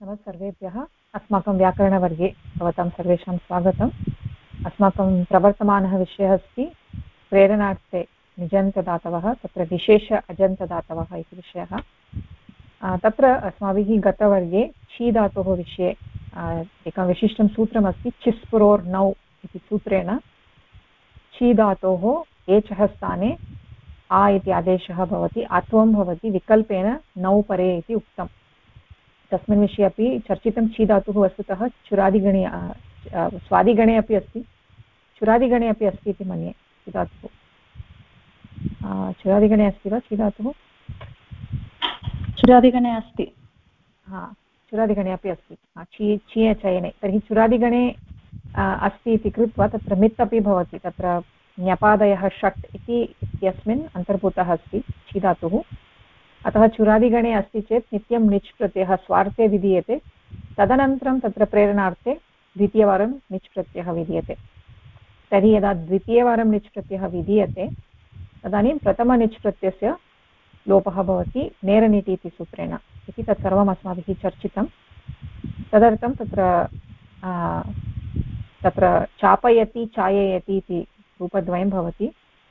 नमः सर्वेभ्यः। अस्माकं व्याकरणवर्गे भवतां सर्वेषां स्वागतम्। अस्माकं प्रवर्तमानः विषयः अस्ति प्रेरणार्थे निजन्तदातवः, तत्र विशेष अजन्तदातवः इति विषयः। तत्र अस्माभिः गतवर्गे छि धातोः विषये एकं विशिष्टं सूत्रमस्ति, छिस्पुरोर्नौ इति सूत्रेण छि धातोः एचः स्थाने आ इति आदेशः भवति, आत्वं भवति, विकल्पेन नौ परे इति उक्तम्। तस्मिन् विषये अपि चर्चितं। छि धातुः वस्तुतः चुरादिगणे स्वादिगणे अपि अस्ति, चुरादिगणे अपि अस्ति इति मन्ये। छि धातुः चुरादिगणे अस्ति वा? छि धातुः चुरादिगणे अस्ति। चुरादिगणे अपि अस्ति, छि चयने। तर्हि चुरादिगणे अस्ति इति कृत्वा तत्र मित् अपि भवति, तत्र न्यपादयः षट् इत्यस्मिन् अन्तर्भूतः अस्ति छि धातुः। अतः चुरादिगणे अस्ति चेत् नित्यं निच् प्रत्ययः स्वार्थे विधीयते, तदनन्तरं तत्र प्रेरणार्थे द्वितीयवारं निच् प्रत्ययः विधीयते। तर्हि यदा द्वितीयवारं निच् प्रत्ययः विधीयते तदानीं प्रथमनिच् प्रत्ययस्य लोपः भवति नेरनिति इति सूत्रेण इति तत्सर्वम् अस्माभिः चर्चितं। तदर्थं तत्र चापयति चाययति इति रूपद्वयं भवति।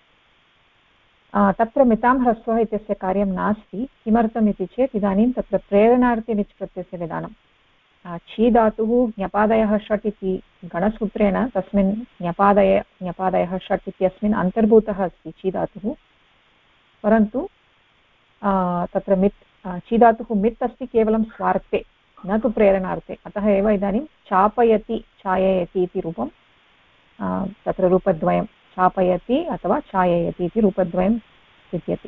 तत्र मितां ह्रस्वः इत्यस्य कार्यं नास्ति। किमर्थम् इति चेत् इदानीं तत्र प्रेरणार्थे निच् प्रत्ययस्य विधानं। छि धातुः ञपादयः षट् इति गणसूत्रेण तस्मिन् ञपादयः षट् इत्यस्मिन् अन्तर्भूतः अस्ति छि धातुः, परन्तु तत्र छि धातुः मित् अस्ति केवलं स्वार्थे, न तु प्रेरणार्थे। अतः एव इदानीं चापयति चाययति इति रूपं तत्र रूपद्वयं चापयति अथवा चाययति इति रूपद्वयं विद्यते।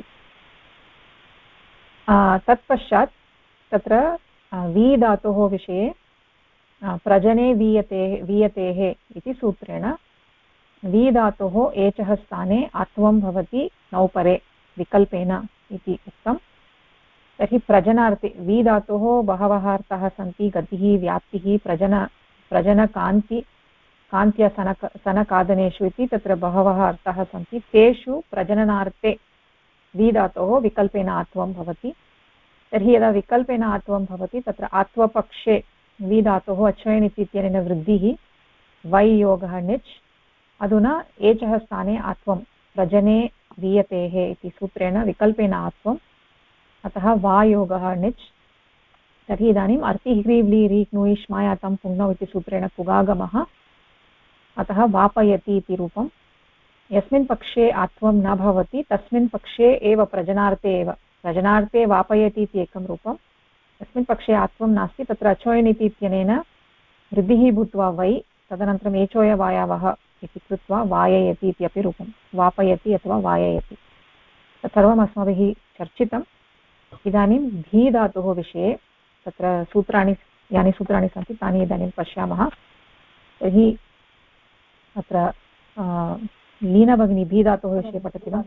तत्पश्चात् तत्र वी धातोः विषये प्रजने वीयतेः इति सूत्रेण वी धातोः एचः स्थाने आत्वं भवति नौपरे विकल्पेन इति उक्तं। तर्हि प्रजनार्थे वी धातोः बहवः अर्थाः सन्ति। गतिः, व्याप्तिः, प्रजनकान्ति, कान्त्यसनकादनेषु इति तत्र बहवः अर्थाः सन्ति। तेषु प्रजननार्थे वी धातोः विकल्पेन आत्वं भवति। तर्हि यदा विकल्पेन आत्वं भवति तत्र आत्वपक्षे वी धातोः अच्वयन् इत्यनेन वृद्धिः, वै योगः निच्। अधुना एचः स्थाने आत्वं प्रजने वीयतेः इति सूत्रेण विकल्पेन आत्वम्, अतः वा योगः निच्। तर्हि इदानीम् अर्ति ह्रीव्ली रीक्नुयि श्मायातं पुङ्नौ इति सूत्रेण पुगागमः, अतः वापयति इति रूपं। यस्मिन् पक्षे आत्वं न भवति तस्मिन् पक्षे एव प्रजनार्थे वापयति इति एकं रूपं, यस्मिन् पक्षे आत्वं नास्ति तत्र अचोयन् इत्यनेन वृद्धिः भूत्वा वै, तदनन्तरम् एचोयवायावः इति कृत्वा वाययति इति अपि रूपं, वापयति अथवा वाययति। तत्सर्वम् अस्माभिः चर्चितम्। इदानीं भी धातोः विषये तत्र यानि सूत्राणि सन्ति तानि इदानीं पश्यामः। तर्हि अत्र लीना भगिनी भी धातोः विषये पठति वा?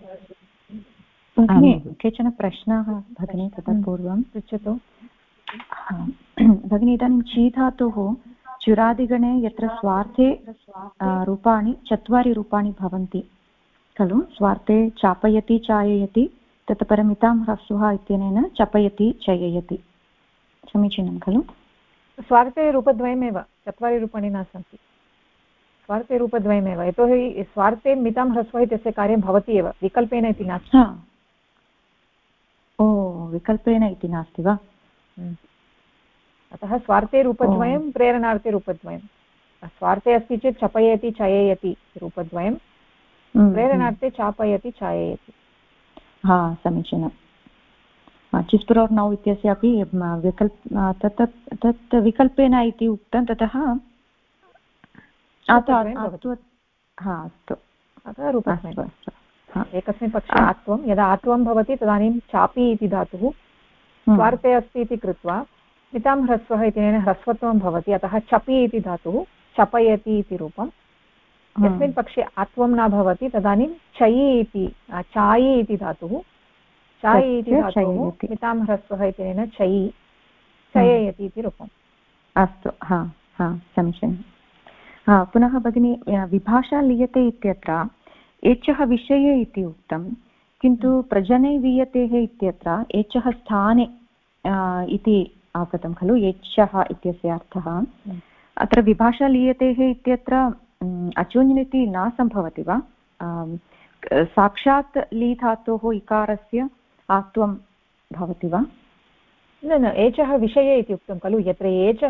केचन प्रश्नाः भगिनी ततः पूर्वं पृच्छतु। भगिनी, इदानीं छि धातोः चुरादिगणे यत्र स्वार्थे रूपाणि 4 रूपाणि भवन्ति खलु, स्वार्थे चापयति चाययति, ततः परं मितां ह्रस्वः इत्यनेन चपयति चययति, समीचीनं खलु? स्वार्थे रूपद्वयमेव, 4 रूपाणि न सन्ति। स्वार्थे रूपद्वयमेव, यतोहि स्वार्थे मितां ह्रस्वः इत्यस्य कार्यं भवति एव, विकल्पेन इति नास्ति। विकल्पेन इति नास्ति वा? अतः स्वार्थे रूपद्वयं, प्रेरणार्थे रूपद्वयं। स्वार्थे अस्ति चेत् चपयति चययति रूपद्वयं, प्रेरणार्थे चापयति चाययति। समीचीनं। चिस्पुरोर्नौ इत्यस्यापि तत् विकल्पेन इति उक्तं, ततः अस्तु, अतः रूपद्वयम्। एकस्मिन् पक्षे आत्वं, यदा आत्वं भवति तदानीं चापि इति धातुः स्वार्थे अस्ति इति कृत्वा मितां ह्रस्वः इत्यनेन ह्रस्वत्वं भवति, अतः चपि इति धातुः चपयति इति रूपं। यस्मिन् पक्षे आत्वं न भवति तदानीं चायि इति धातुः मितां ह्रस्वः इत्यनेन चययति इति रूपम्। अस्तु, समीचीनं। पुनः भगिनी, विभाषा लीयते इत्यत्र एचः विषये इति उक्तं, किन्तु प्रजने वीयतेः इत्यत्र एचः स्थाने इति आगतं खलु एच्छः इत्यस्य अर्थः अत्र विभाषा लीयतेः इत्यत्र अचोनिति न सम्भवति वा साक्षात् ली धातोः इकारस्य आत्वं भवति वा न न एचः विषये इति उक्तं खलु यत्र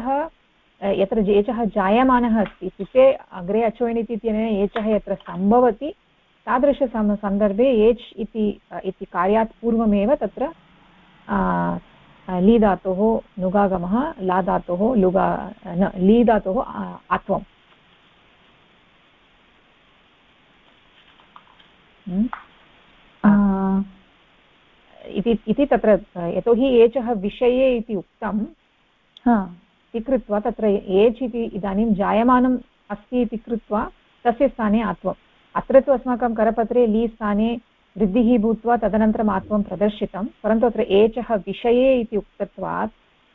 एचः जायमानः अस्ति इत्युक्ते अग्रे अचोनिति इत्यनेन एचः यत्र सम्भवति तादृशसन्दर्भे एच् इति कार्यात् पूर्वमेव तत्र ली धातोः नुगागमः ला धातोः ली धातोः आत्वम् इति तत्र यतोहि एचः विषये इति उक्तं इति कृत्वा तत्र एच् इति इदानीं जायमानम् अस्ति इति कृत्वा तस्य स्थाने आत्वम् अत्र तु अस्माकं करपत्रे ली स्थाने वृद्धिः भूत्वा तदनन्तरम् आत्वं प्रदर्शितं परन्तु अत्र एचः विषये इति उक्तत्वात्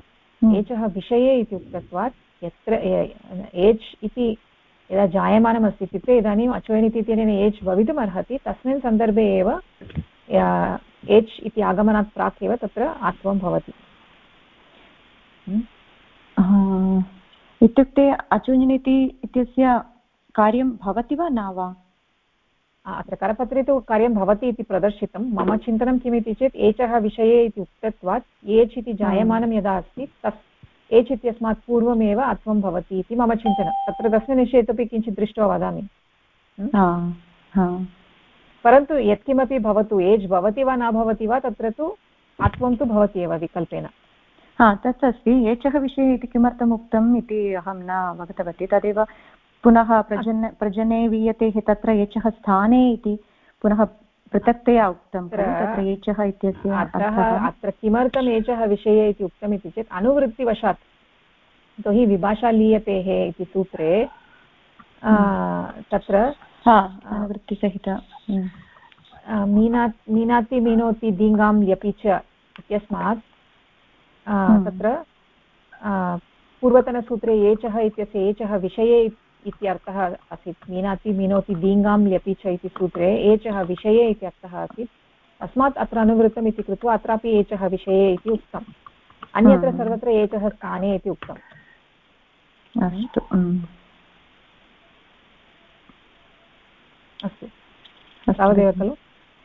यत्र एच् इति यदा जायमानमस्ति इत्युक्ते इदानीम् अचोयनिति इत्यनेन एच् भवितुम् अर्हति तस्मिन् सन्दर्भे एव एच् इति आगमनात् प्राक् एव तत्र आत्वं भवति इत्युक्ते अचोनिति इत्यस्य कार्यं भवति वा न वा अत्र करपत्रे तु कार्यं भवति इति प्रदर्शितं मम चिन्तनं किमिति चेत् एचः विषये इति उक्तत्वात् एच् इति जायमानं यदा अस्ति एच् इत्यस्मात् पूर्वमेव आत्वं भवति इति मम चिन्तनं तत्र तस्मिन् विषये इतोपि किञ्चित् दृष्ट्वा वदामि परन्तु यत्किमपि भवतु एज् भवति वा न भवति वा तत्र तु आत्वं तु भवति एव विकल्पेन तत् अस्ति एचः विषये इति किमर्थम् उक्तम् इति अहं न अवगतवती तदेव पुनः प्रजने वीयतेः तत्र एचः स्थाने इति पुनः पृथक्तया उक्तं तत्र एचः इत्यस्य अत्र किमर्थम् एचः विषये इति उक्तम् इति चेत् अनुवृत्तिवशात् यतोहि विभाषा लीयतेः इति सूत्रे तत्र अनुवृत्तिसहित मीनाति मीनोति दीङ्गां ल्यपि च इत्यस्मात् तत्र पूर्वतनसूत्रे एचः इत्यस्य एचः विषये इत्यर्थः आसीत् मीनाति मीनोति दीङ्गां ल्यपि च इति सूत्रे एचः विषये इति अर्थः आसीत् तस्मात् अत्र अनुवृत्तम् इति कृत्वा अत्रापि एचः विषये इति उक्तम् अन्यत्र सर्वत्र एचः स्थाने इति उक्तम् अस्तु तावदेव खलु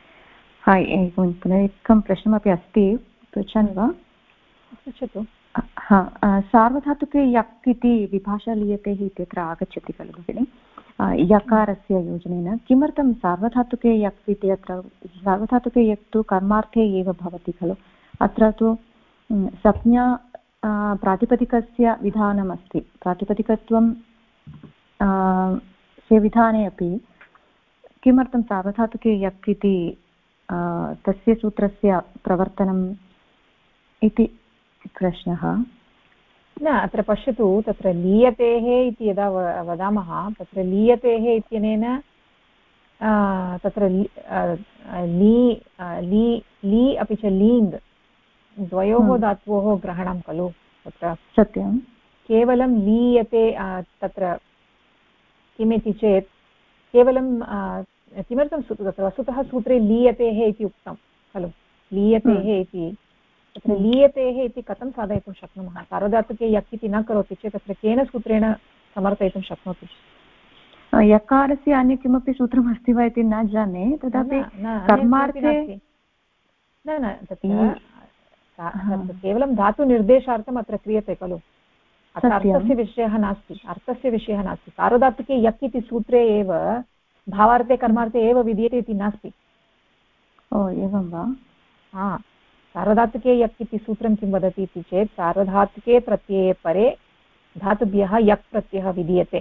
पुनः एकं प्रश्नमपि अस्ति पृच्छामि वा पृच्छतु सार्वधातुके यक् इति विभाषा लीयतेः इत्यत्र आगच्छति खलु भगिनि यकारस्य योजनेन किमर्थं सार्वधातुके यक् इति अत्र सार्वधातुके यक् तु कर्मार्थे एव भवति खलु अत्र तु संज्ञा प्रातिपदिकस्य विधानमस्ति प्रातिपदिकत्वं से विधाने अपि किमर्थं सार्वधातुके यक् इति तस्य सूत्रस्य प्रवर्तनम् इति प्रश्नः न अत्र पश्यतु तत्र लीयतेः इति यदा वदामः तत्र लीयतेः इत्यनेन तत्र ली अपि च लीङ् द्वयोः धात्वोः ग्रहणं खलु तत्र सत्यं केवलं लीयते तत्र किमिति चेत् केवलं किमर्थं तत्र वस्तुतः सूत्रे लीयतेः इति उक्तं खलु लीयतेः इति तत्र लीयतेः इति कथं साधयितुं शक्नुमः सार्वधातुके यक् इति न करोति चेत् तत्र केन सूत्रेण समर्थयितुं शक्नोति यकारस्य अन्य किमपि सूत्रम् अस्ति वा इति न जाने तथापि कर्मार्थे न तत्र केवलं धातुनिर्देशार्थम् अत्र क्रियते खलु अत्र अर्थस्य विषयः नास्ति सार्वधातुके यक् इति सूत्रे एव भावार्थे कर्मार्थे एव विधीयते इति नास्ति एवं वा सार्वधातुके यक् इति सूत्रं किं वदति इति चेत् सार्वधातुके प्रत्यये परे धातुभ्यः यक् प्रत्ययः विधीयते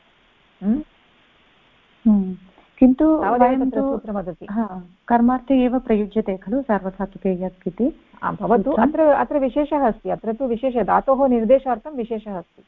किन्तु सूत्रं वदति कर्मार्थे एव प्रयुज्यते खलु सार्वधातुके यक् इति भवतु अत्र विशेषः अस्ति अत्र तु विशेषः धातोः निर्देशार्थं विशेषः अस्ति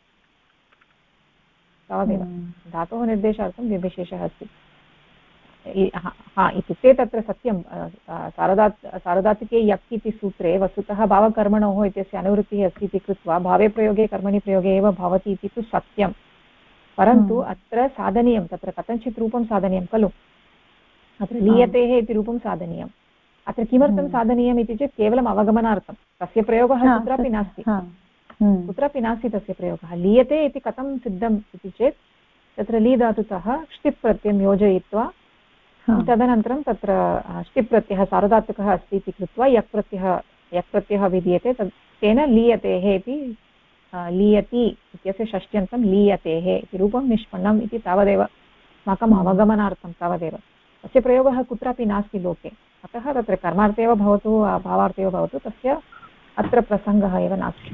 तावदेव धातोः निर्देशार्थं विशेषः अस्ति इत्युक्ते तत्र सत्यं सार्वधातुके यक् इति सूत्रे वस्तुतः भावकर्मणोः इत्यस्य अनुवृत्तिः अस्ति इति कृत्वा भावे प्रयोगे कर्मणि प्रयोगे एव भवति इति तु सत्यं परन्तु अत्र साधनीयं तत्र कथञ्चित् रूपं साधनीयं खलु अत्र लीयतेः इति रूपं साधनीयम् अत्र किमर्थं साधनीयम् इति चेत् केवलम् अवगमनार्थं, तस्य प्रयोगः कुत्रापि नास्ति, कुत्रापि नास्ति तस्य प्रयोगः। लीयते इति कथं सिद्धम् इति चेत् तत्र ली धातुतः ष्टिप् प्रत्ययं योजयित्वा तदनन्तरं तत्र ष्टिप् प्रत्ययः सार्वधातुकः अस्ति इति कृत्वा यक् प्रत्ययः विधीयते, तेन लीयतेः इति लीयति इत्यस्य षष्ट्यन्तं लीयतेः इति रूपं निष्पन्नम् इति तावदेव अस्माकम् अवगमनार्थं तावदेव। तस्य प्रयोगः कुत्रापि नास्ति लोके, अतः तत्र कर्मार्थे एव भवतु भावार्थे एव भवतु तस्य अत्र प्रसङ्गः एव नास्ति।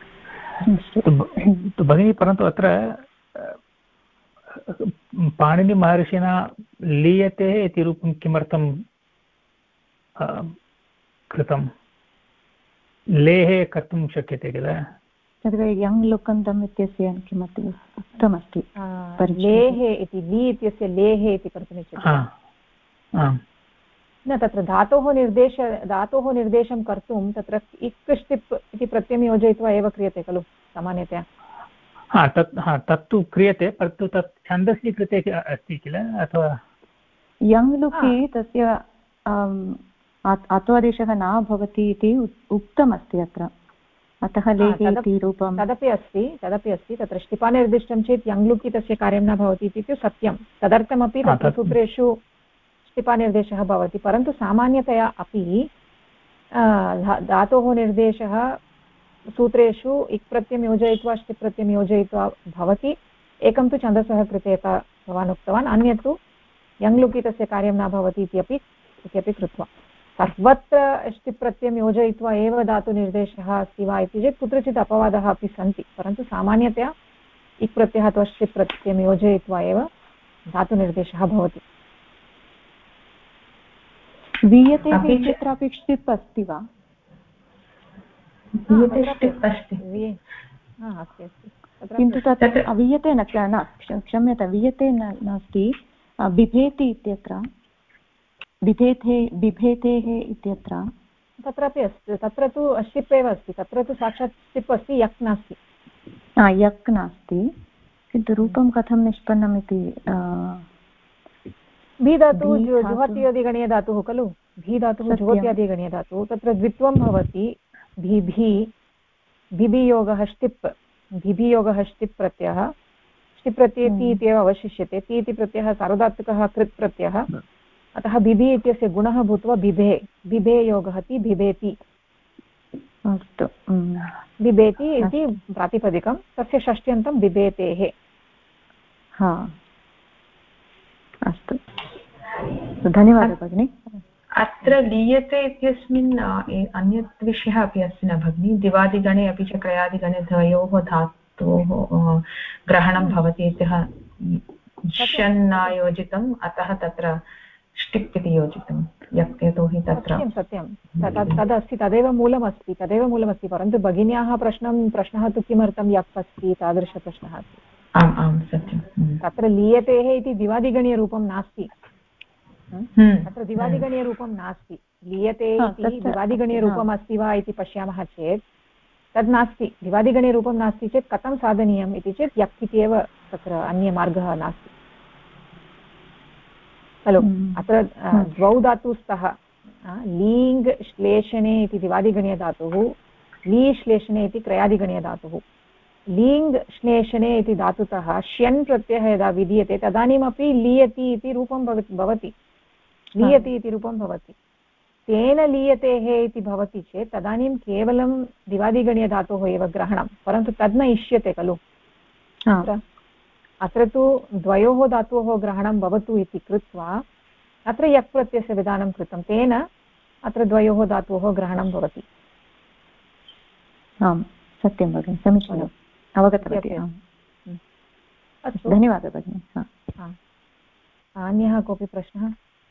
भगिनी, परन्तु अत्र पाणिनिमहर्षिणा लीयते इति रूपं किमर्थं कृतं? लेः कर्तुं शक्यते किल? तत्र यङ् लुकन्तम् इत्यस्य किमपि उक्तमस्ति, लेः इति ली इत्यस्य लेः इति कर्तुमिच्छति न, तत्र धातोः निर्देशं कर्तुं तत्र इक् ष्टिप् इति प्रत्ययं योजयित्वा एव क्रियते खलु सामान्यतया। तत्तु क्रियते, परन्तु तत् छन्दस्य कृते अस्ति किल, अथवा यङ् लुकि तस्य आत्वादेशः न भवति इति उक्तमस्ति अत्र, अतः लेः इति रूपं तदपि अस्ति तत्र ष्टिपानिर्दिष्टं चेत् यङ् लुकि तस्य कार्यं न भवति इति सत्यं, तदर्थमपि तत्र सूत्रेषु ष्टिपानिर्देशः भवति, परन्तु सामान्यतया अपि धातोः निर्देशः सूत्रेषु इक् प्रत्ययं योजयित्वा ष्टिप् प्रत्ययं योजयित्वा भवति। एकं तु छन्दसः कृते यथा भवान् उक्तवान्, अन्यत् तु यङ् लुकि तस्य कार्यं न भवति इत्यपि कृत्वा सर्वत्र ष्टिप् प्रत्ययं योजयित्वा एव धातुनिर्देशः अस्ति वा इति चेत् कुत्रचित् अपवादः अपि सन्ति, परन्तु सामान्यतया इक् प्रत्ययः अथवा ष्टिप् प्रत्ययं योजयित्वा एव धातुनिर्देशः भवति। वीयते इत्यत्रापि ष्टिप् अस्ति वा? किन्तु तत्र अवीयते न, क्षम्यता, वीयते नास्ति, बिभेति इत्यत्र, बिभेतेः इत्यत्र तत्रापि अस्ति, तत्र तु ष्टिप् एव अस्ति, तत्र तु साक्षात् ष्टिप् अस्ति, यक् नास्ति। यक् नास्ति, किन्तु रूपं कथं निष्पन्नम् इति। भी धातुः जुहोत्यादिगणीयधातुः खलु, भी धातुः जुहोत्यादिगणीयधातुः, तत्र द्वित्वं भवति, भिभियोगः ष्टिप्, भिभियोगः ष्टिप् प्रत्ययः, ष्टिप् प्रत्यये ति इत्येव अवशिष्यते, ति इति प्रत्ययः सार्वधातुकः कृत् प्रत्ययः, अतः बिभि इत्यस्य गुणः भूत्वा बिभे योगः ति बिभेति, अस्तु, बिभेति इति प्रातिपदिकं, तस्य षष्ट्यन्तं बिभेतेः। अस्तु, धन्यवादः भगिनि। अत्र लीयते इत्यस्मिन् अन्यत् विषयः अपि अस्ति न भगिनि? दिवादिगणे अपि च क्रयादिगणे द्वयोः धातोः ग्रहणं भवति इत्यः शन्नायोजितम्, अतः तत्र ष्टिप् इति योजितं यतोहि तत्र सत्यं तदस्ति, तदेव मूलमस्ति, परन्तु भगिन्याः प्रश्नः तु किमर्थं यक् अस्ति तादृशप्रश्नः अस्ति। आम् सत्यं, तत्र लीयतेः इति दिवादिगणीयरूपं नास्ति, तत्र दिवादिगणीयरूपं नास्ति, लीयते इति दिवादिगणीयरूपम् अस्ति वा इति पश्यामः चेत् तद् नास्ति, दिवादिगणीयरूपं नास्ति चेत् कथं साधनीयम् इति चेत् यक् इति एव तत्र अन्यमार्गः नास्ति खलु। अत्र द्वौ धातु स्तः, लीङ् श्लेषणे इति दिवादिगणीयधातुः, ली श्लेषणे इति क्रयादिगणीयधातुः। लीङ् श्लेषणे इति धातुतः श्यन् प्रत्ययः यदा विधीयते तदानीमपि लीयति इति रूपं भवति, लीयति इति रूपं भवति, तेन लीयतेः इति भवति चेत् तदानीं केवलं दिवादिगणीयधातोः एव ग्रहणं, परन्तु तद् न इष्यते खलु। अत्र तु द्वयोः धातोः ग्रहणं भवतु इति कृत्वा अत्र यक् प्रत्ययस्य विधानं कृतं, तेन अत्र द्वयोः धातोः ग्रहणं भवति। आम् सत्यं भगिनि, समीचीनम्, अवगतवती। अस्तु, धन्यवादः भगिनि। अन्यः कोऽपि प्रश्नः?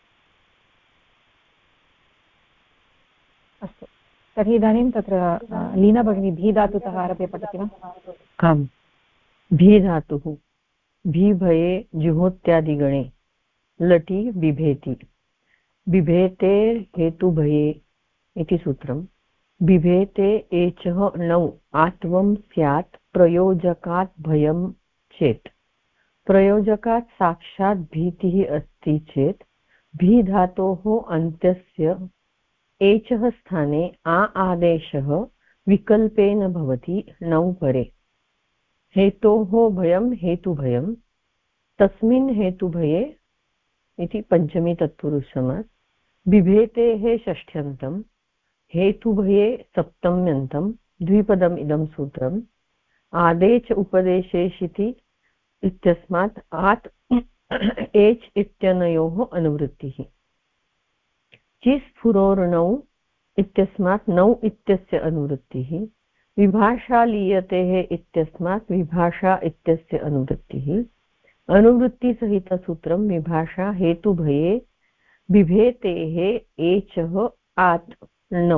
अस्तु, तर्हि इदानीं तत्र लीना भगिनी भी धातुतः आरभ्य पठति वा? आम्, भी धातुः भीभये जुहोत्यादिगणे लटि बिभेति, बिभेते हेतुभये इति सूत्रम्। बिभेते एचः नौ आत्वं स्यात् प्रयोजकात् भयं चेत्, प्रयोजकात् साक्षात् भीतिः अस्ति चेत् भी धातोः अन्त्यस्य एचः स्थाने आ आदेशः विकल्पेन भवति नौ परे। हेतोः भयं हेतुभयं तस्मिन् हेतुभये इति पञ्चमी तत्पुरुषसमास। बिभेतेः षष्ठ्यन्तं हेतुभये सप्तम्यन्तं द्विपदम् इदं सूत्रम्। आदेच उपदेशेषिति इत्यस्मात् आत् एच् इत्यनयोः अनुवृत्तिः। चिस्फुरोर्णौ इत्यस्मात् नौ इत्यस्य अनुवृत्तिः। विभाषा लीयतेः इत्यस्मात् विभाषा इत्यस्य अनुवृत्तिः। अनुवृत्तिसहितसूत्रं विभाषा हेतुभये बिभेतेः एचः आत् नौ।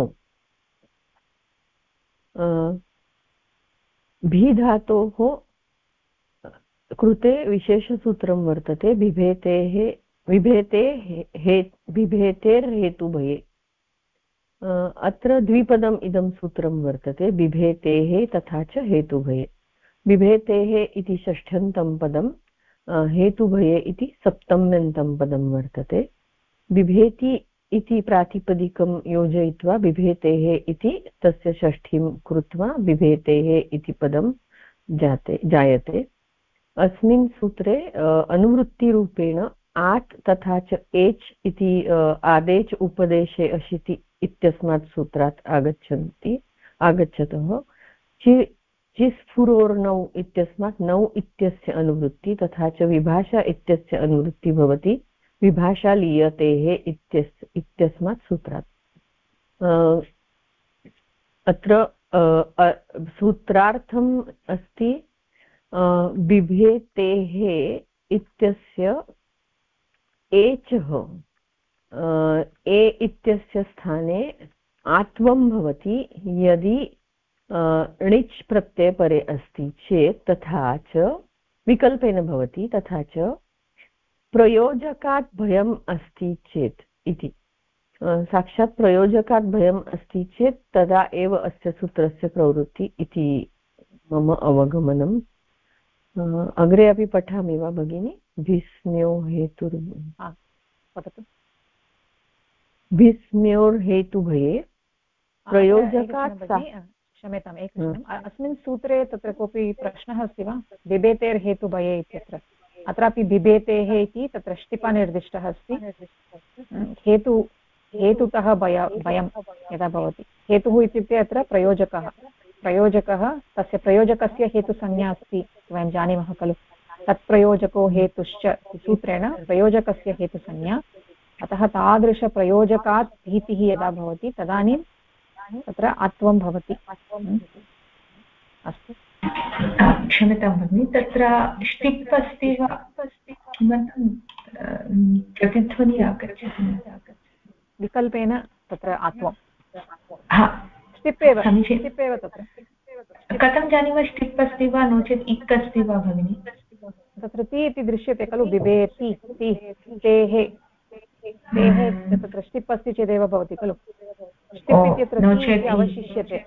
भी धातोः कृते विशेषसूत्रं वर्तते बिभेतेर्हेतुभये। अत्र द्विपदम् इदं सूत्रं वर्तते बिभेतेः तथा च हेतुभये। बिभेतेः इति षष्ठ्यन्तं पदं हेतुभये इति सप्तम्यन्तं पदं वर्तते। बिभेति इति प्रातिपदिकं योजयित्वा बिभेतेः इति तस्य षष्ठीं कृत्वा बिभेतेः इति पदं जायते। अस्मिन् सूत्रे अनुवृत्तिरूपेण आत् तथा च एच् इति आदेच उपदेशे अशिति इत्यस्मात् सूत्रात् आगच्छतः चिस्फुरोर्णौ इत्यस्मात् नौ इत्यस्य अनुवृत्ति तथा च विभाषा इत्यस्य अनुवृत्ति भवति विभाषा लीयतेः इत्यस्मात् सूत्रात्। अत्र सूत्रार्थम् अस्ति बिभेतेः इत्यस्य एचः ए इत्यस्य स्थाने आत्वं भवति यदि णिच् प्रत्यये परे अस्ति चेत्, तथा च विकल्पेन भवति, तथा च प्रयोजकात् भयम् अस्ति चेत् इति। साक्षात् प्रयोजकात् भयम् अस्ति चेत् तदा एव अस्य सूत्रस्य प्रवृत्ति इति मम अवगमनम्। अग्रे अपि पठामि वा भगिनि? भीष्म्योर्हेतुभये प्रयोजकात्। क्षम्यताम्, एकनिमिषम्। अस्मिन् सूत्रे तत्र कोऽपि प्रश्नः अस्ति वा? बिभेतेर्हेतुभये इत्यत्र अत्रापि बिभेतेः इति तत्र ष्टिपा निर्दिष्टः अस्ति। हेतुतः भयं यदा भवति, हेतुः इत्युक्ते अत्र प्रयोजकः तस्य प्रयोजकस्य हेतुसंज्ञा अस्ति, वयं जानीमः खलु। तत्प्रयोजको हेतुश्च सूत्रेण प्रयोजकस्य हेतुसंज्ञा। अतः तादृशप्रयोजकात् भीतिः यदा भवति तदानीं तत्र आत्वं भवति। अस्तु, क्षम्यतां भगिनि, तत्र ष्टिप् अस्ति वा? प्रतिध्वनिः आगच्छति विकल्पेन तत्र आत्वं ष्टिप् एव तत्र। कथं जानीमः ष्टिप् अस्ति वा नो चेत् इक् अस्ति वा भगिनि? तत्र ति इति दृश्यते खलु, बिभेति तेः तत्र ष्टिप् अस्ति चेदेव भवति खलु। ष्टिप् इत्यत्र अवशिष्यते।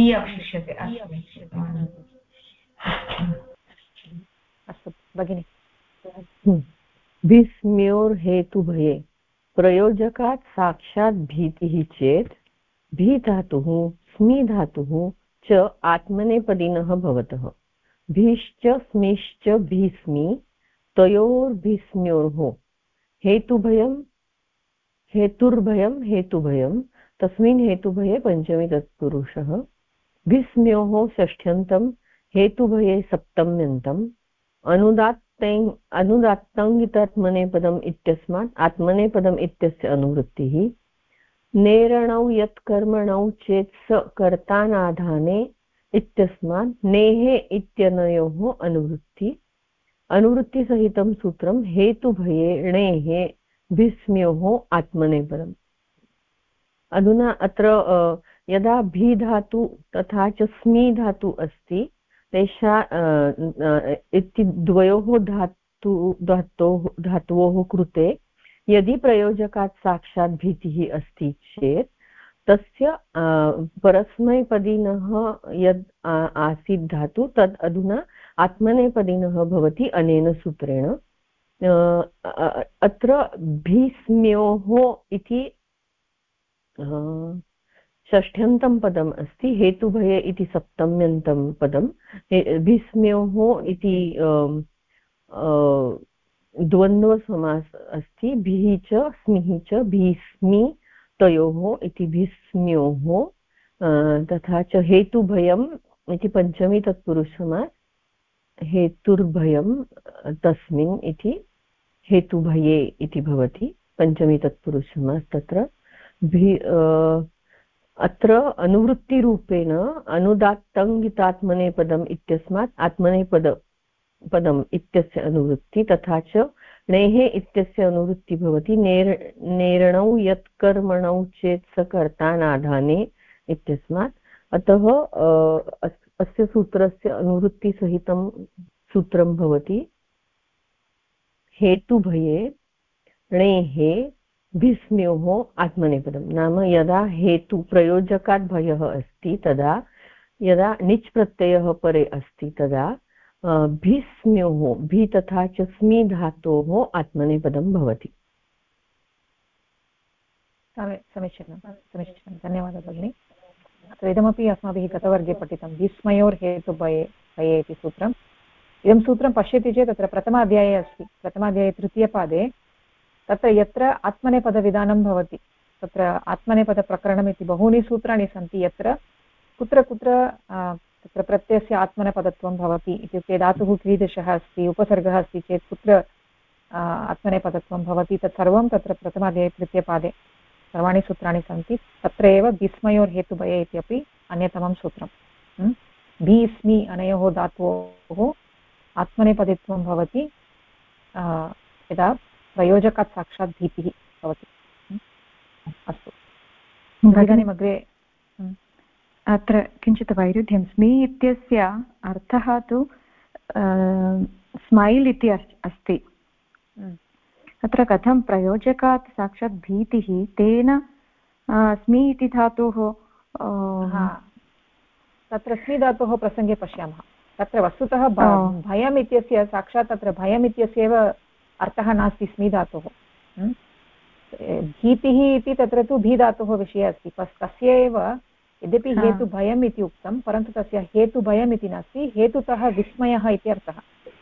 अस्तु भगिनि। भीष्म्योर्हेतुभये प्रयोजकात् साक्षात् भीतिः चेत् भी धातुः स्मि धातुः च आत्मनेपदिनः भवतः। भीश्च स्मिश्च भीस्मि तयोर्भीष्म्योर्ः हेतुभयं हेतुभयं तस्मिन् हेतुभये पञ्चमी तत्पुरुषः। भीष्म्योः षष्ठ्यन्तं हेतुभये सप्तम्यन्तम्। अनुदात्तङ्गितात्मनेपदम् इत्यस्मात् आत्मनेपदम् इत्यस्य अनुवृत्तिः। नेरणौ यत् कर्मणौ चेत् स कर्तानाधाने इत्यस्मात् नेः इत्यनयोः अनुवृत्तिसहितं सूत्रं हेतुभये णेः भीष्म्योः आत्मनेपदम्। अधुना अत्र यदा भी धातु तथा च स्मि धातु अस्ति, तेषा इति द्वयोः धातोः कृते यदि प्रयोजकात् साक्षात् भीतिः अस्ति चेत् तस्य परस्मैपदिनः यद् आसीत् धातु तद् अधुना आत्मनेपदिनः भवति अनेन सूत्रेण। अत्र भीष्म्योः इति षष्ठ्यन्तं पदम् अस्ति, हेतुभये इति सप्तम्यन्तं पदं, भीष्म्योः इति द्वन्द्वसमास अस्ति, भिः च स्मिः च भीष्मी तयोः इति भीष्म्योः, तथा च हेतुभयम् इति पञ्चमी तत्पुरुषसमास, हेतुर्भयं तस्मिन् इति हेतुभये इति भवति पञ्चमी तत्पुरुषसमास। तत्र अत्र अनुवृत्तिरूपेण अनुदात्तङ्गितात्मनेपदम् इत्यस्मात् आत्मनेपदम् इत्यस्य अनुवृत्ति, तथा च णेः इत्यस्य अनुवृत्ति भवति नेरणौ यत्कर्मणौ चेत् सकर्तानाधाने इत्यस्मात्। अतः अस्य सूत्रस्य अनुवृत्तिसहितं सूत्रं भवति हेतुभये णेः भीष्म्योः आत्मनेपदं। नाम यदा हेतु प्रयोजकात् भयः अस्ति तदा, यदा णिच् प्रत्ययः परे अस्ति तदा भीष्म्योः भी तथा च स्मी धातोः आत्मनेपदं भवति। समीचीनं समीचीनं, धन्यवादः भगिनि। अत्र इदमपि अस्माभिः गतवर्गे पठितं, भीष्मयोर्हेतुभये भये इति सूत्रम्। इदं सूत्रं पश्यति चेत् तत्र प्रथमाध्याये अस्ति, प्रथमाध्याये तृतीयपादे तत्र यत्र आत्मनेपदविधानं भवति, तत्र आत्मनेपदप्रकरणम् इति बहूनि सूत्राणि सन्ति, यत्र कुत्र कुत्र तत्र प्रत्ययस्य आत्मनेपदत्वं भवति इत्युक्ते धातुः कीदृशः अस्ति, उपसर्गः अस्ति चेत् कुत्र आत्मनेपदत्वं भवति, तत्सर्वं तत्र प्रथमाध्याये तृतीयपादे सर्वाणि सूत्राणि सन्ति। तत्र एव भीष्मयोर्हेतुभये इत्यपि अन्यतमं सूत्रं। भीष्मि अनयोः धातोः आत्मनेपदित्वं भवति यदा प्रयोजकात् साक्षात् भीतिः भवति। अस्तु, इदानीम् अग्रे अत्र किञ्चित् वैरुध्यं। स्मी इत्यस्य अर्थः तु स्मैल् इति अस्ति। अत्र कथं प्रयोजकात् साक्षात् भीतिः, तेन स्मी इति धातोः तत्र स्मी धातोः प्रसङ्गे पश्यामः। तत्र वस्तुतः भयम् इत्यस्य साक्षात् तत्र भयम् इत्यस्यैव अर्थः नास्ति स्मी धातोः। भीतिः इति तत्र तु भी धातोः विषये अस्ति। तस्य एव यद्यपि हेतुभयम् इति उक्तं, परन्तु तस्य हेतुभयम् इति नास्ति, हेतुतः विस्मयः इति अर्थः।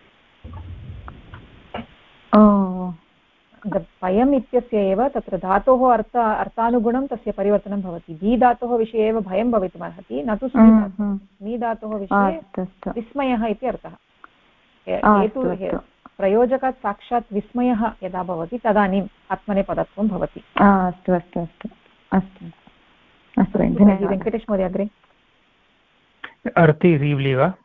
भयम् इत्यस्य एव तत्र धातोः अर्थानुगुणं तस्य परिवर्तनं भवति। भी धातोः विषये एव भयं भवितुमर्हति, न तु स्मी धातुः। स्मी धातोः विषये विस्मयः इति अर्थः। हेतु प्रयोजकात् साक्षात् विस्मयः यदा भवति तदानीम् आत्मनेपदत्वं भवति। अस्तु अस्तु अस्तु अस्तु अस्तु, वेङ्कटेश महोदय अग्रे। अर्ति रीव्लि वा?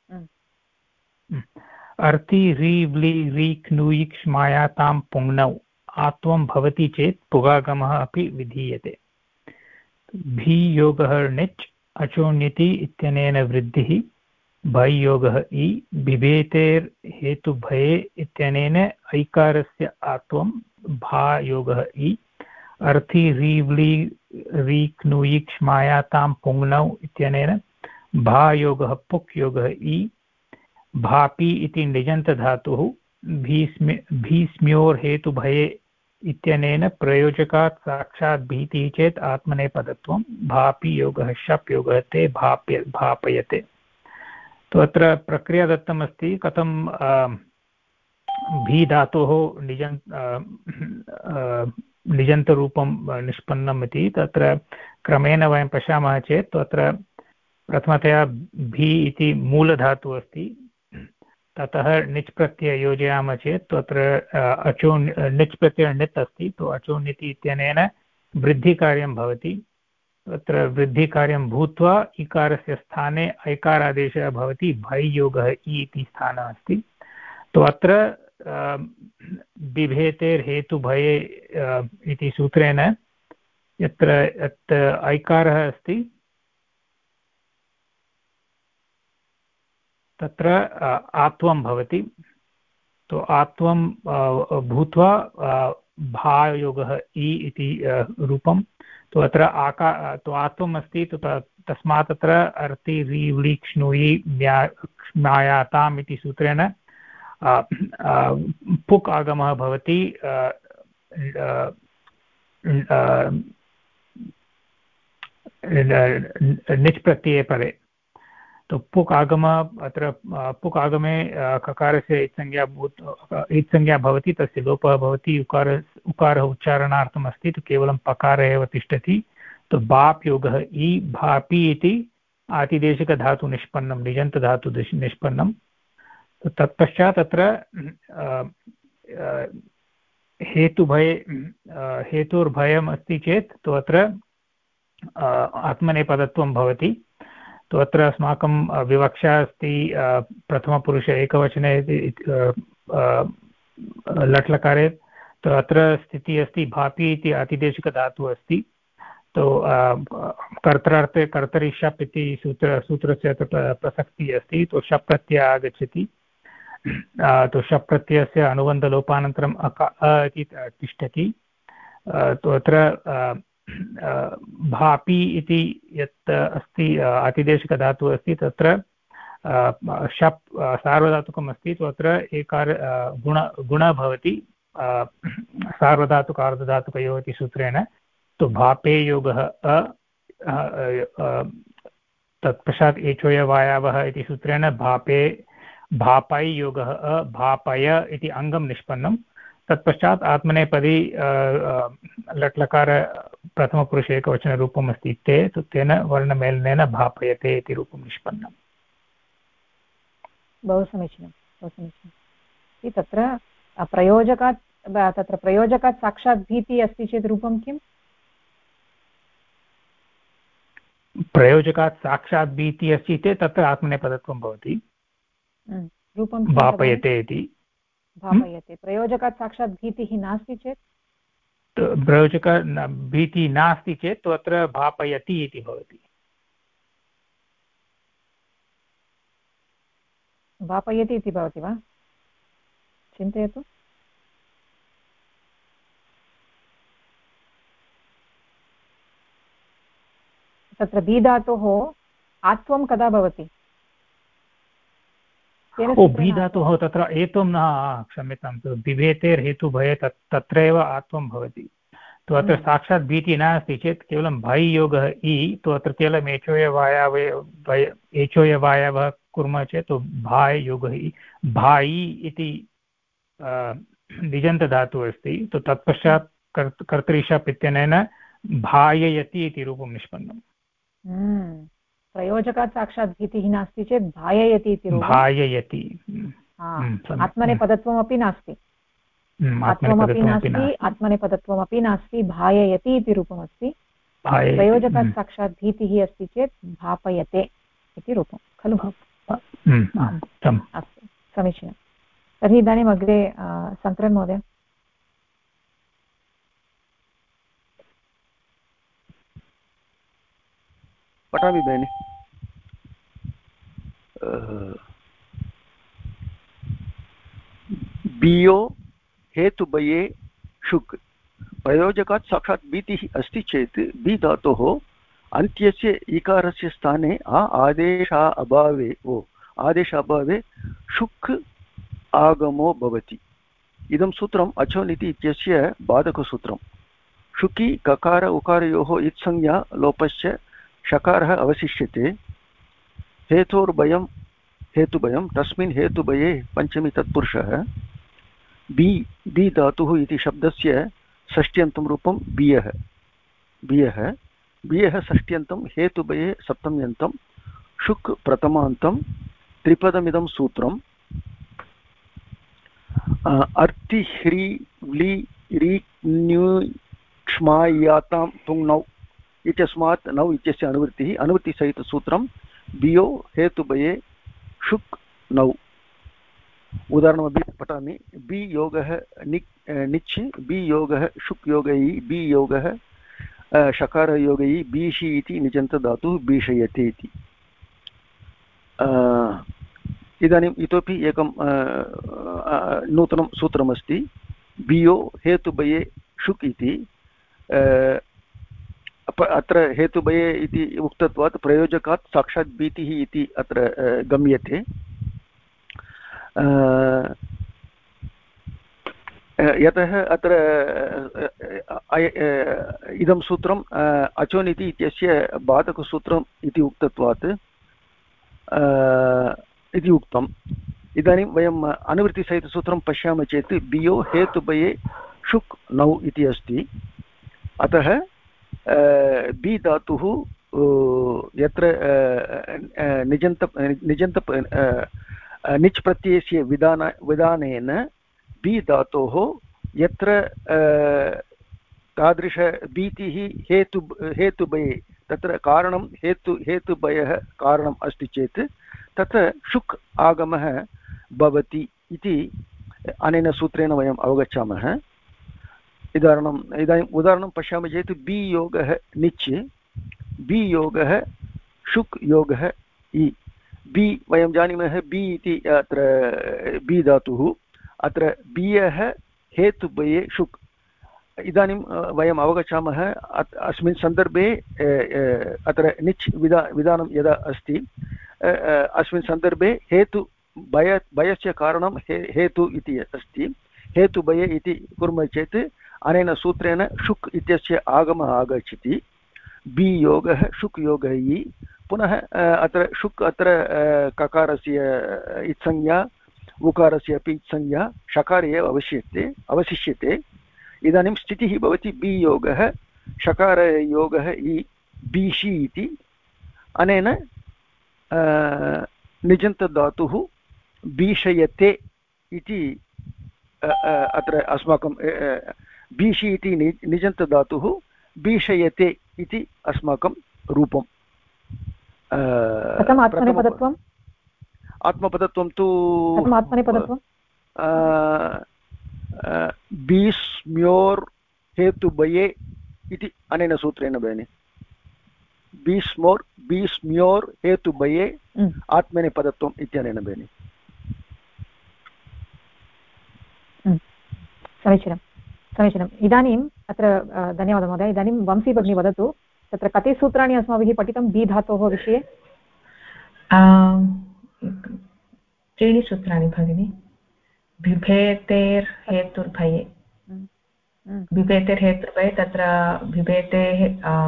अर्ति रीव्लि रीक्नुयिक्ष् मायातां पुङ्नौ आत्वं भवति चेत् पुगागमः अपि विधीयते। भी योगः णिच् अचोण्यति इत्यनेन वृद्धिः, भै योगः इ, बिभेतेर् हेतुभये इत्यनेन ऐकारस्य आत्वं भा योगः इ, अर्थि रीव्लि रीक्नुयिक्ष् मायातां पुङ्नौ इत्यनेन भा योगः पुक् योगः इ, भापि इति निजन्तधातुः भीष्म्योर्हेतुभये इत्यनेन प्रयोजकात् साक्षात् भीतिः चेत् आत्मनेपदत्वं, भापि योगः शप् योगः ते भापयते। तो अत्र प्रक्रिया दत्तमस्ति कथं भी धातोः निजन्तरूपं निष्पन्नम् इति। तत्र क्रमेण वयं पश्यामः चेत् अत्र प्रथमतया भी इति मूलधातुः अस्ति, ततः णिच् प्रत्यय योजयामः चेत् तत्र णिच् प्रत्यय णित् अस्ति, तो अचोन्निति इत्यनेन वृद्धिकार्यं भवति। तत्र वृद्धिकार्यं भूत्वा इकारस्य स्थाने ऐकारादेशः भवति, भै योगः इ इति स्थानः अस्ति। तो अत्र बिभेतेर्हेतुभये इति सूत्रेण यत्र ऐकारः अस्ति तत्र आत्वं भवति। तो आत्वं भूत्वा भायोगः इ इति रूपं। तो अत्र आत्वम् अस्ति, तो तस्मात् अत्र अर्ति रीव्लि क्ष्णुयि म्यायाताम् इति सूत्रेण पुक् आगमः भवति निच् प्रत्यये परे तो पुक् आगम अत्र पुक् आगमे ककारस्य इत्संज्ञा भवति तस्य लोपः भवति उकारः उच्चारणार्थम् अस्ति तो केवलं पकारः एव तिष्ठति तो बाप् योगः इ भापि इति आतिदेशिकधातुनिष्पन्नं निजन्तधातुनिष्पन्नं तत्पश्चात् अत्र हेतुर्भयम् अस्ति चेत् तो अत्र आत्मनेपदत्वं भवति तो अत्र अस्माकं विवक्षा अस्ति प्रथमपुरुष एकवचने लट्लकारे तो अत्र स्थितिः अस्ति भापि इति आतिदेशिकधातुः अस्ति तो कर्तरार्थे कर्तरि शप् इति सूत्रस्य प्रसक्तिः अस्ति तो शप् प्रत्ययः आगच्छति तो शप् प्रत्ययस्य अनुबन्धलोपानन्तरम् अ इति तिष्ठति तो अत्र भापि इति यत् अस्ति आतिदेशिकधातुः अस्ति तत्र शप् सार्वधातुकम् अस्ति तो अत्र एकार गुणः भवति सार्वधातुकार्धधातुकयोः इति सूत्रेण तो भापे योगः तत्पश्चात् एचोयवायावः इति सूत्रेण भापै योगः भापय इति अङ्गं निष्पन्नं तत्पश्चात् आत्मनेपदी लट्लकार प्रथमपुरुष एकवचनरूपम् अस्ति ते तु तेन वर्णमेलनेन भापयते इति रूपं निष्पन्नम् बहु समीचीनं तत्र प्रयोजकात् साक्षात् भीतिः अस्ति चेत् रूपं किम् प्रयोजकात् साक्षात् भीतिः अस्ति चेत् तत्र आत्मनेपदत्वं भवति रूपं भापयते इति भापयते प्रयोजकात् साक्षात् भीतिः नास्ति चेत् प्रयोजक भीतिः नास्ति चेत् अत्र भापयति इति भवति भापयति इति भवति वा चिन्तयतु तत्र बीधातोः आत्वं कदा भवति बीधातोः तत्र एतुं न क्षम्यतां बिभेतेर्हेतुभये तत्रैव आत्वं भवति तो अत्र साक्षात् भीतिः नास्ति चेत् केवलं भै योगः इ तो अत्र केवलम् एचोयवायवः कुर्मः चेत् तो भाय् योगः इ भायि इति निजन्तधातुः अस्ति तो तत्पश्चात् कर्तरिशप् इत्यनेन भाययति इति रूपं निष्पन्नम् प्रयोजकात् साक्षात् भीतिः नास्ति चेत् भाययति इति भाययति आत्मनेपदत्वमपि नास्ति आत्मनेपदत्वमपि नास्ति भाययति इति रूपमस्ति प्रयोजकात् साक्षात् भीतिः अस्ति चेत् भापयते इति रूपं खलु अस्तु समीचीनं तर्हि इदानीम् अग्रे शङ्करन् महोदय पठामि भगिनि बियो हेतुभये शुक् प्रयोजकात् साक्षात् भीतिः अस्ति चेत् बि धातोः अन्त्यस्य इकारस्य स्थाने आदेश अभावे शुक् आगमो भवति इदं सूत्रम् अचोनिति इत्यस्य बाधकसूत्रं शुकि ककार उकारयोः इत्संज्ञा लोपस्य शकारः अवशिष्यते हेतुभयं तस्मिन् हेतुभये पञ्चमी तत्पुरुषः बि धातुः इति शब्दस्य षष्ट्यन्तं रूपं बियः षष्ट्यन्तं हेतुभये सप्तम्यन्तं शुक् प्रथमान्तं त्रिपदमिदं सूत्रम् अर्तिह्रि व्लि रि ण्यु क्ष्मायातां तुङ् इत्यस्मात् नौ इत्यस्य अनुवृत्तिसहितसूत्रं बियो हेतुभये शुक् नौ उदाहरणमपि पठामि बि योगः निच् बि योगः शुक् योगै बि योगः शकारयोगै बीषि इति निजन्तधातुः बीषयते इति इदानीम् इतोपि एकं नूतनं सूत्रमस्ति बियो हेतुभये शुक् इति अत्र हेतुभये इति उक्तत्वात् प्रयोजकात् साक्षात् भीतिः इति अत्र गम्यते यतः अत्र इदं सूत्रम् अचोनिति इत्यस्य बाधकसूत्रम् इति उक्तत्वात् इति उक्तम्। इदानीं वयम् अनुवृत्तिसहितसूत्रं पश्यामः चेत् बियो हेतुभये शुक् नौ इति अस्ति। अतः बि धातुः यत्र निजन्त निच् प्रत्ययस्य विधानेन बि धातोः यत्र तादृश भीतिः हेतुभये तत्र कारणं हेतुभयः कारणम् अस्ति चेत् तत्र शुक् आगमः भवति इति अनेन सूत्रेण वयम् अवगच्छामः। इदानीम् उदाहरणं पश्यामः चेत् बि योगः निच्, बि योगः शुक् योगः इ। बि वयं जानीमः बि इति अत्र बि धातुः, अत्र बियः हेतुभये शुक्। इदानीं वयम् अवगच्छामः अस्मिन् सन्दर्भे अत्र निच् विधानं यदा अस्ति अस्मिन् सन्दर्भे भयस्य कारणं हेतु इति अस्ति। हेतुभये इति कुर्मः चेत् अनेन सूत्रेण शुक् इत्यस्य आगमः आगच्छति। बि योगः शुक् योगः इ। पुनः अत्र शुक् अत्र ककारस्य इत्संज्ञा, उकारस्य अपि इत्संज्ञा, शकारे एव अवशिष्यते। इदानीं स्थितिः भवति बि योगः शकारयोगः इ बीषि इति। अनेन निजन्तधातुः बीषयते इति अत्र अस्माकं बीषि इति निजन्तधातुः बीषयते इति अस्माकं रूपम्। आत्मनेपदत्वम् आत्मपदत्वं तु बीस्म्योर् हेतुभये इति अनेन सूत्रेण भगिनि। बीस्म्योर् हेतुभये आत्मनेपदत्वम् इत्यनेन भगिनि। समीचीनं समीचीनम्। इदानीम् अत्र धन्यवादः महोदय। इदानीं वंशी भगिनी वदतु, तत्र कति सूत्राणि अस्माभिः पठितं बि धातोः विषये? 3 सूत्राणि भगिनि। बिभेतेर्हेतुर्भये, बिभेतेर्हेतुर्भये तत्र बिभेतेः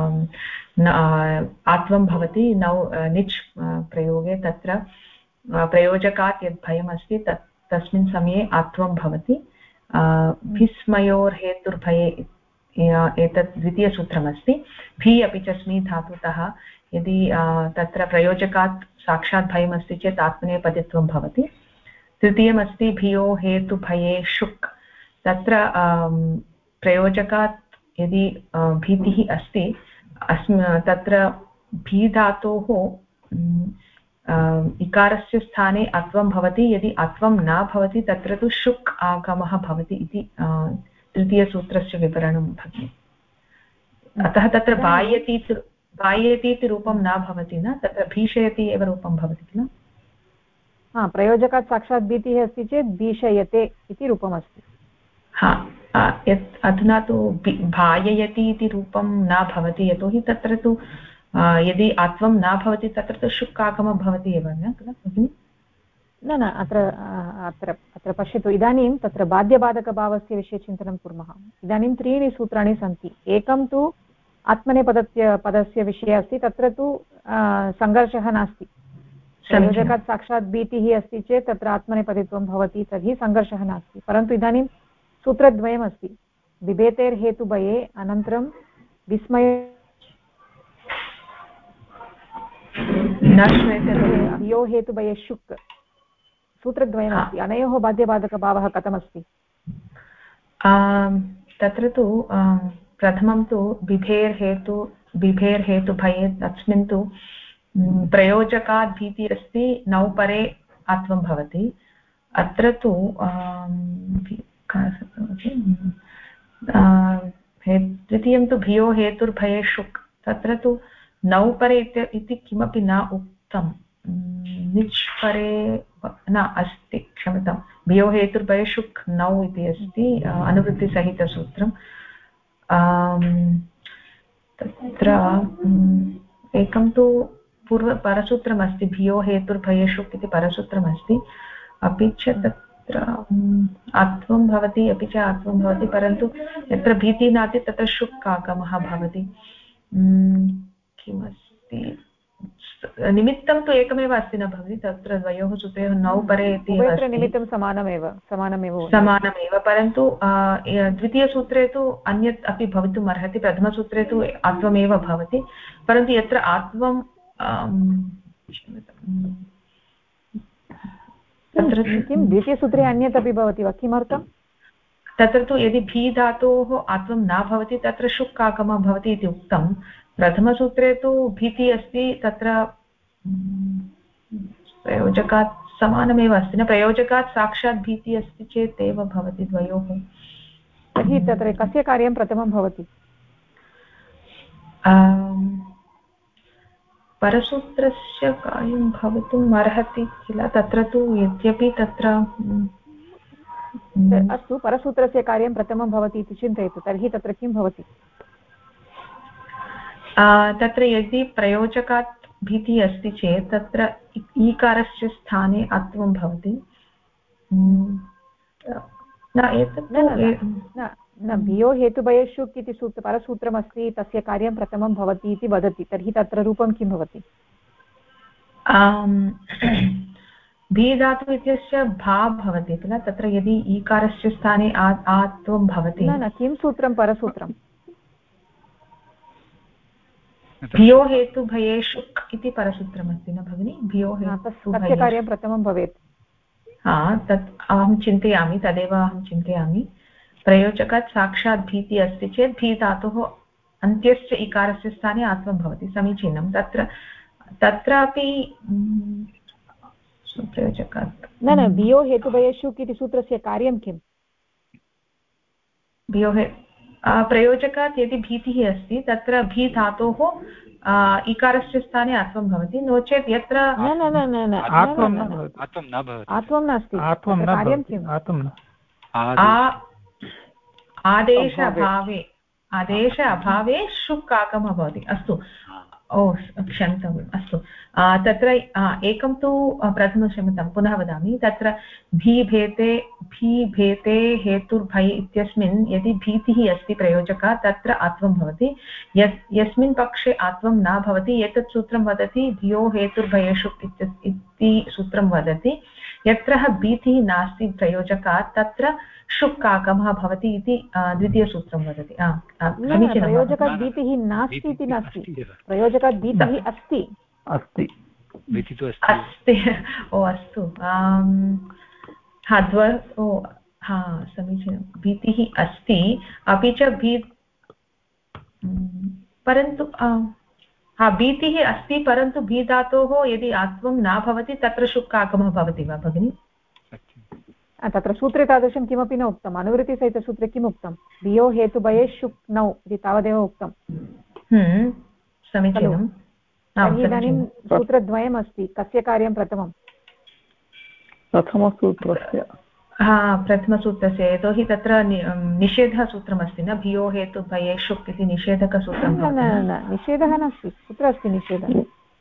आत्वं भवति नौ निच् प्रयोगे। तत्र प्रयोजकात् यद् भयमस्ति तस्मिन् समये आत्वं भवति। विस्मयोर्हेतुर्भये एतत् द्वितीयसूत्रमस्ति। भी अपि च स्मी धातुतः यदि तत्र प्रयोजकात् साक्षात् भयमस्ति चेत् आत्मनेपदित्वं भवति। तृतीयमस्ति भियो हेतुभये शुक्। तत्र प्रयोजकात् यदि भीतिः अस्ति तत्र भी धातोः इकारस्य स्थाने अत्वं भवति। यदि अत्वं न भवति तत्र तु शुक् आगमः भवति इति तृतीयसूत्रस्य विवरणं भगिनि। अतः तत्र बायति इति रूपं न भवति, न तत्र भीषयति एव रूपं भवति किल। प्रयोजकात् साक्षात् भीतिः अस्ति चेत् भीषयते इति रूपमस्ति। अधुना तु भाययति इति रूपं न भवति, यतोहि तत्र तु यदि आत्वं न भवति तत्र तु शुक् आगमः भवति एव, न किल भगिनि? न अत्र पश्यतु। इदानीं तत्र बाध्यबाधकभावस्य विषये चिन्तनं कुर्मः। इदानीं 3 सूत्राणि सन्ति। एकं तु आत्मनेपदस्य विषये अस्ति, तत्र तु सङ्घर्षः नास्ति। प्रयोजकात् साक्षात् भीतिः अस्ति चेत् तत्र आत्मनेपदित्वं भवति, तर्हि सङ्घर्षः नास्ति। परन्तु इदानीं सूत्रद्वयमस्ति, बिभेतेर्हेतुभये अनन्तरं विस्मय भियो हेतुभये शुक्, सूत्रद्वयमस्ति। अनयोः बाध्यबाधकभावः कथमस्ति? तत्र तु प्रथमं तु बिभेर्हेतुभये तस्मिन् तु प्रयोजकात् भीतिः अस्ति, नौ परे आत्वं भवति। अत्र तु द्वितीयं तु भियो हेतुर्भये शुक्। तत्र तु नौ परे इति किमपि न उक्तं, निच् परे न अस्ति, क्षम्यतां। भियो हेतुर्भये शुक् नौ इति अस्ति अनुवृत्तिसहितसूत्रं। तत्र एकं तु परसूत्रमस्ति, भियो हेतुर्भये शुक् इति परसूत्रमस्ति। अपि च तत्र आत्वं भवति अपि च आत्वं भवति परन्तु यत्र भीतिः नास्ति तत्र शुक् आगमः भवति। किमस्ति निमित्तं तु एकमेव अस्ति न भवति तत्र द्वयोः सूत्रयोः नौ परे इति उभयत्र निमित्तं समानमेव परन्तु द्वितीयसूत्रे तु अन्यत् अपि भवितुम् अर्हति। प्रथमसूत्रे तु आत्वमेव भवति परन्तु यत्र आत्वं तत्र किं द्वितीयसूत्रे अन्यत् अपि भवति वा किमर्थं तत्र तु यदि भी धातोः आत्वं न भवति तत्र शुक् आगमः भवति इति उक्तं। प्रथमसूत्रे तु भीतिः अस्ति तत्र प्रयोजकात् समानमेव अस्ति न प्रयोजकात् साक्षात् भीतिः अस्ति चेत् एव भवति द्वयोः। तर्हि तत्र कस्य कार्यं प्रथमं भवति परसूत्रस्य कार्यं भवितुम् अर्हति किल तत्र तु यद्यपि तत्र अस्तु परसूत्रस्य कार्यं प्रथमं भवति इति चिन्तयतु तर्हि तत्र किं भवति तत्र यदि प्रयोजकात् भीतिः अस्ति चेत् तत्र ईकारस्य स्थाने अत्वं भवति। न भियो हेतुभये शुक् इति परसूत्रमस्ति तस्य कार्यं प्रथमं भवति इति वदति तर्हि तत्र रूपं किं भवति भी धातु इत्यस्य भा भवति किल तत्र यदि ईकारस्य स्थाने आत्वं भवति न किं सूत्रं परसूत्रं भियो हेतुभये शुक् इति परसूत्रमस्ति न भगिनि भियो तस्य कार्यं प्रथमं भवेत् तत् अहं चिन्तयामि तदेव अहं चिन्तयामि। प्रयोजकात् साक्षात् भीतिः अस्ति चेत् भी धातुः अन्त्यस्य इकारस्य स्थाने आत्वं भवति समीचीनं। तत्रापि प्रयोजकात् न भियो हेतुभये शुक् इति सूत्रस्य कार्यं किम् भियो प्रयोजकात् यदि भीतिः अस्ति तत्र भी धातोः इकारस्य स्थाने आत्वं भवति नो चेत् यत्र आत्वं नास्ति कार्यं किम् आदेश अभावे शुक् आगमः भवति। अस्तु क्षन्तव्यम् अस्तु तत्र एकं तु क्षम्यतां पुनः वदामि तत्र भी भेते हेतुर्भय इत्यस्मिन् यदि भीतिः अस्ति प्रयोजका तत्र आत्वं भवति। यस्मिन् पक्षे आत्वं न भवति एतत् सूत्रं वदति भियो हेतुर्भयेषु इति सूत्रं वदति। यत्र भीतिः नास्ति प्रयोजकात् तत्र शुक् आगमः भवति इति द्वितीयसूत्रं वदति। प्रयोजकात् भीतिः नास्ति इति नास्ति प्रयोजकात् भीतिः अस्ति अस्तु समीचीनं भीतिः अस्ति अपि च परन्तु भीतिः अस्ति परन्तु भी धातोः यदि आत्वं न भवति तत्र शुक् आगमः भवति वा भगिनि तत्र सूत्रे तादृशं किमपि न उक्तम् अनुवृत्तिसहितसूत्रे किम् उक्तं भियो हेतुभये शुक् नौ इति तावदेव उक्तं समीचीनं। इदानीं सूत्रद्वयम् अस्ति कस्य कार्यं प्रथमं प्रथमसूत्रस्य यतोहि तत्र निषेधः सूत्रमस्ति न भियो हेतुभये शुक् इति निषेधकसूत्रं न निषेधः नास्ति कुत्र अस्ति निषेधः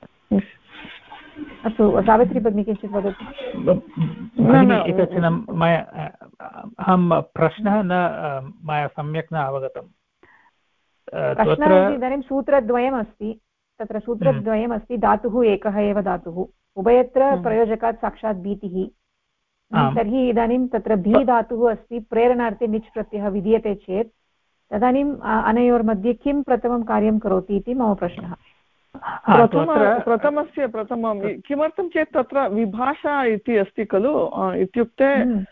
अस्तु सावित्री भगिनी किञ्चित् वदतु अहं प्रश्नः न मया सम्यक् न अवगतं प्रश्नः इदानीं सूत्रद्वयमस्ति तत्र सूत्रद्वयमस्ति धातुः एकः एव धातुः उभयत्र प्रयोजकात् साक्षात् भीतिः तर्हि इदानीं तत्र भी धातुः अस्ति प्रेरणार्थे निच् प्रत्ययः विधीयते चेत् तदानीम् अनयोर्मध्ये किं प्रथमं कार्यं करोति इति मम प्रश्नः प्रथमं किमर्थं चेत् तत्र विभाषा इति अस्ति खलु इत्युक्ते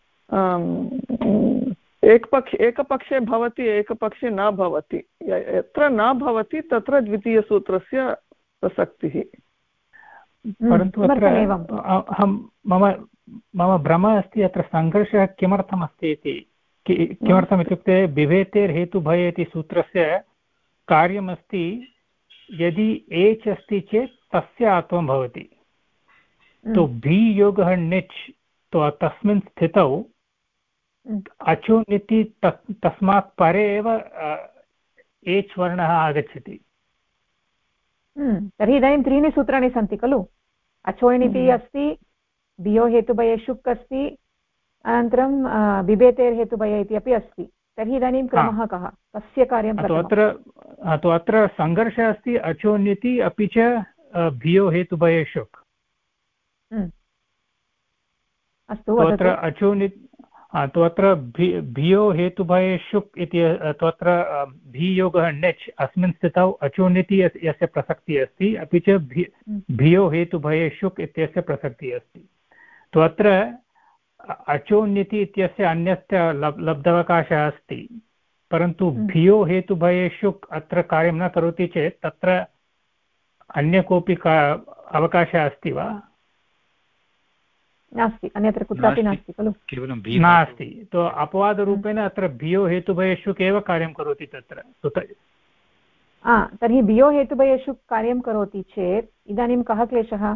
एकपक्षे भवति एकपक्षे न भवति यत्र न भवति तत्र द्वितीयसूत्रस्य प्रसक्तिः परन्तु अहं मम भ्रमः अस्ति अत्र सङ्घर्षः किमर्थम् अस्ति इति किमर्थम् इत्युक्ते बिभेतेर्हेतुभये इति सूत्रस्य कार्यमस्ति यदि एच् अस्ति चेत् तस्य आत्वं भवति तो भी योगः निच् तो तस्मिन् स्थितौ अचो निति तस्मात् परे एव एच् वर्णः आगच्छति तर्हि इदानीं त्रीणि सूत्राणि सन्ति खलु अचोयिनिति अस्ति भियो हेतुभये शुक् अस्ति अनन्तरं बिभेतेर् हेतुभये इति अपि अस्ति। तर्हि इदानीं क्रमः कः, कस्य कार्यं प्रथमम्? अत्र सङ्घर्षः अस्ति अचोन्यति अपि च भियो हेतुभये शुक्। अस्तु, अत्र अचोन्यति अत्र भियो हेतुभये शुक् इति तत्र भियोगः णिच् अस्मिन् स्थितौ अचोन्यति यस्य प्रसक्तिः अस्ति, अपि च भियो हेतुभये शुक् इत्यस्य प्रसक्तिः अस्ति। अत्र अचोन्यति इत्यस्य अन्यस्य लब्धावकाशः अस्ति, परन्तु भियो हेतुभये शुक् अत्र कार्यं न करोति चेत् तत्र अन्य कोऽपि अवकाशः अस्ति वा? नास्ति, अन्यत्र कुत्रापि नास्ति खलु, केवलं नास्ति। तो अपवादरूपेण अत्र भियो हेतुभये शुक् एव कार्यं करोति तत्र। तर्हि भियो हेतुभये शुक् कार्यं करोति चेत् इदानीं कः क्लेशः?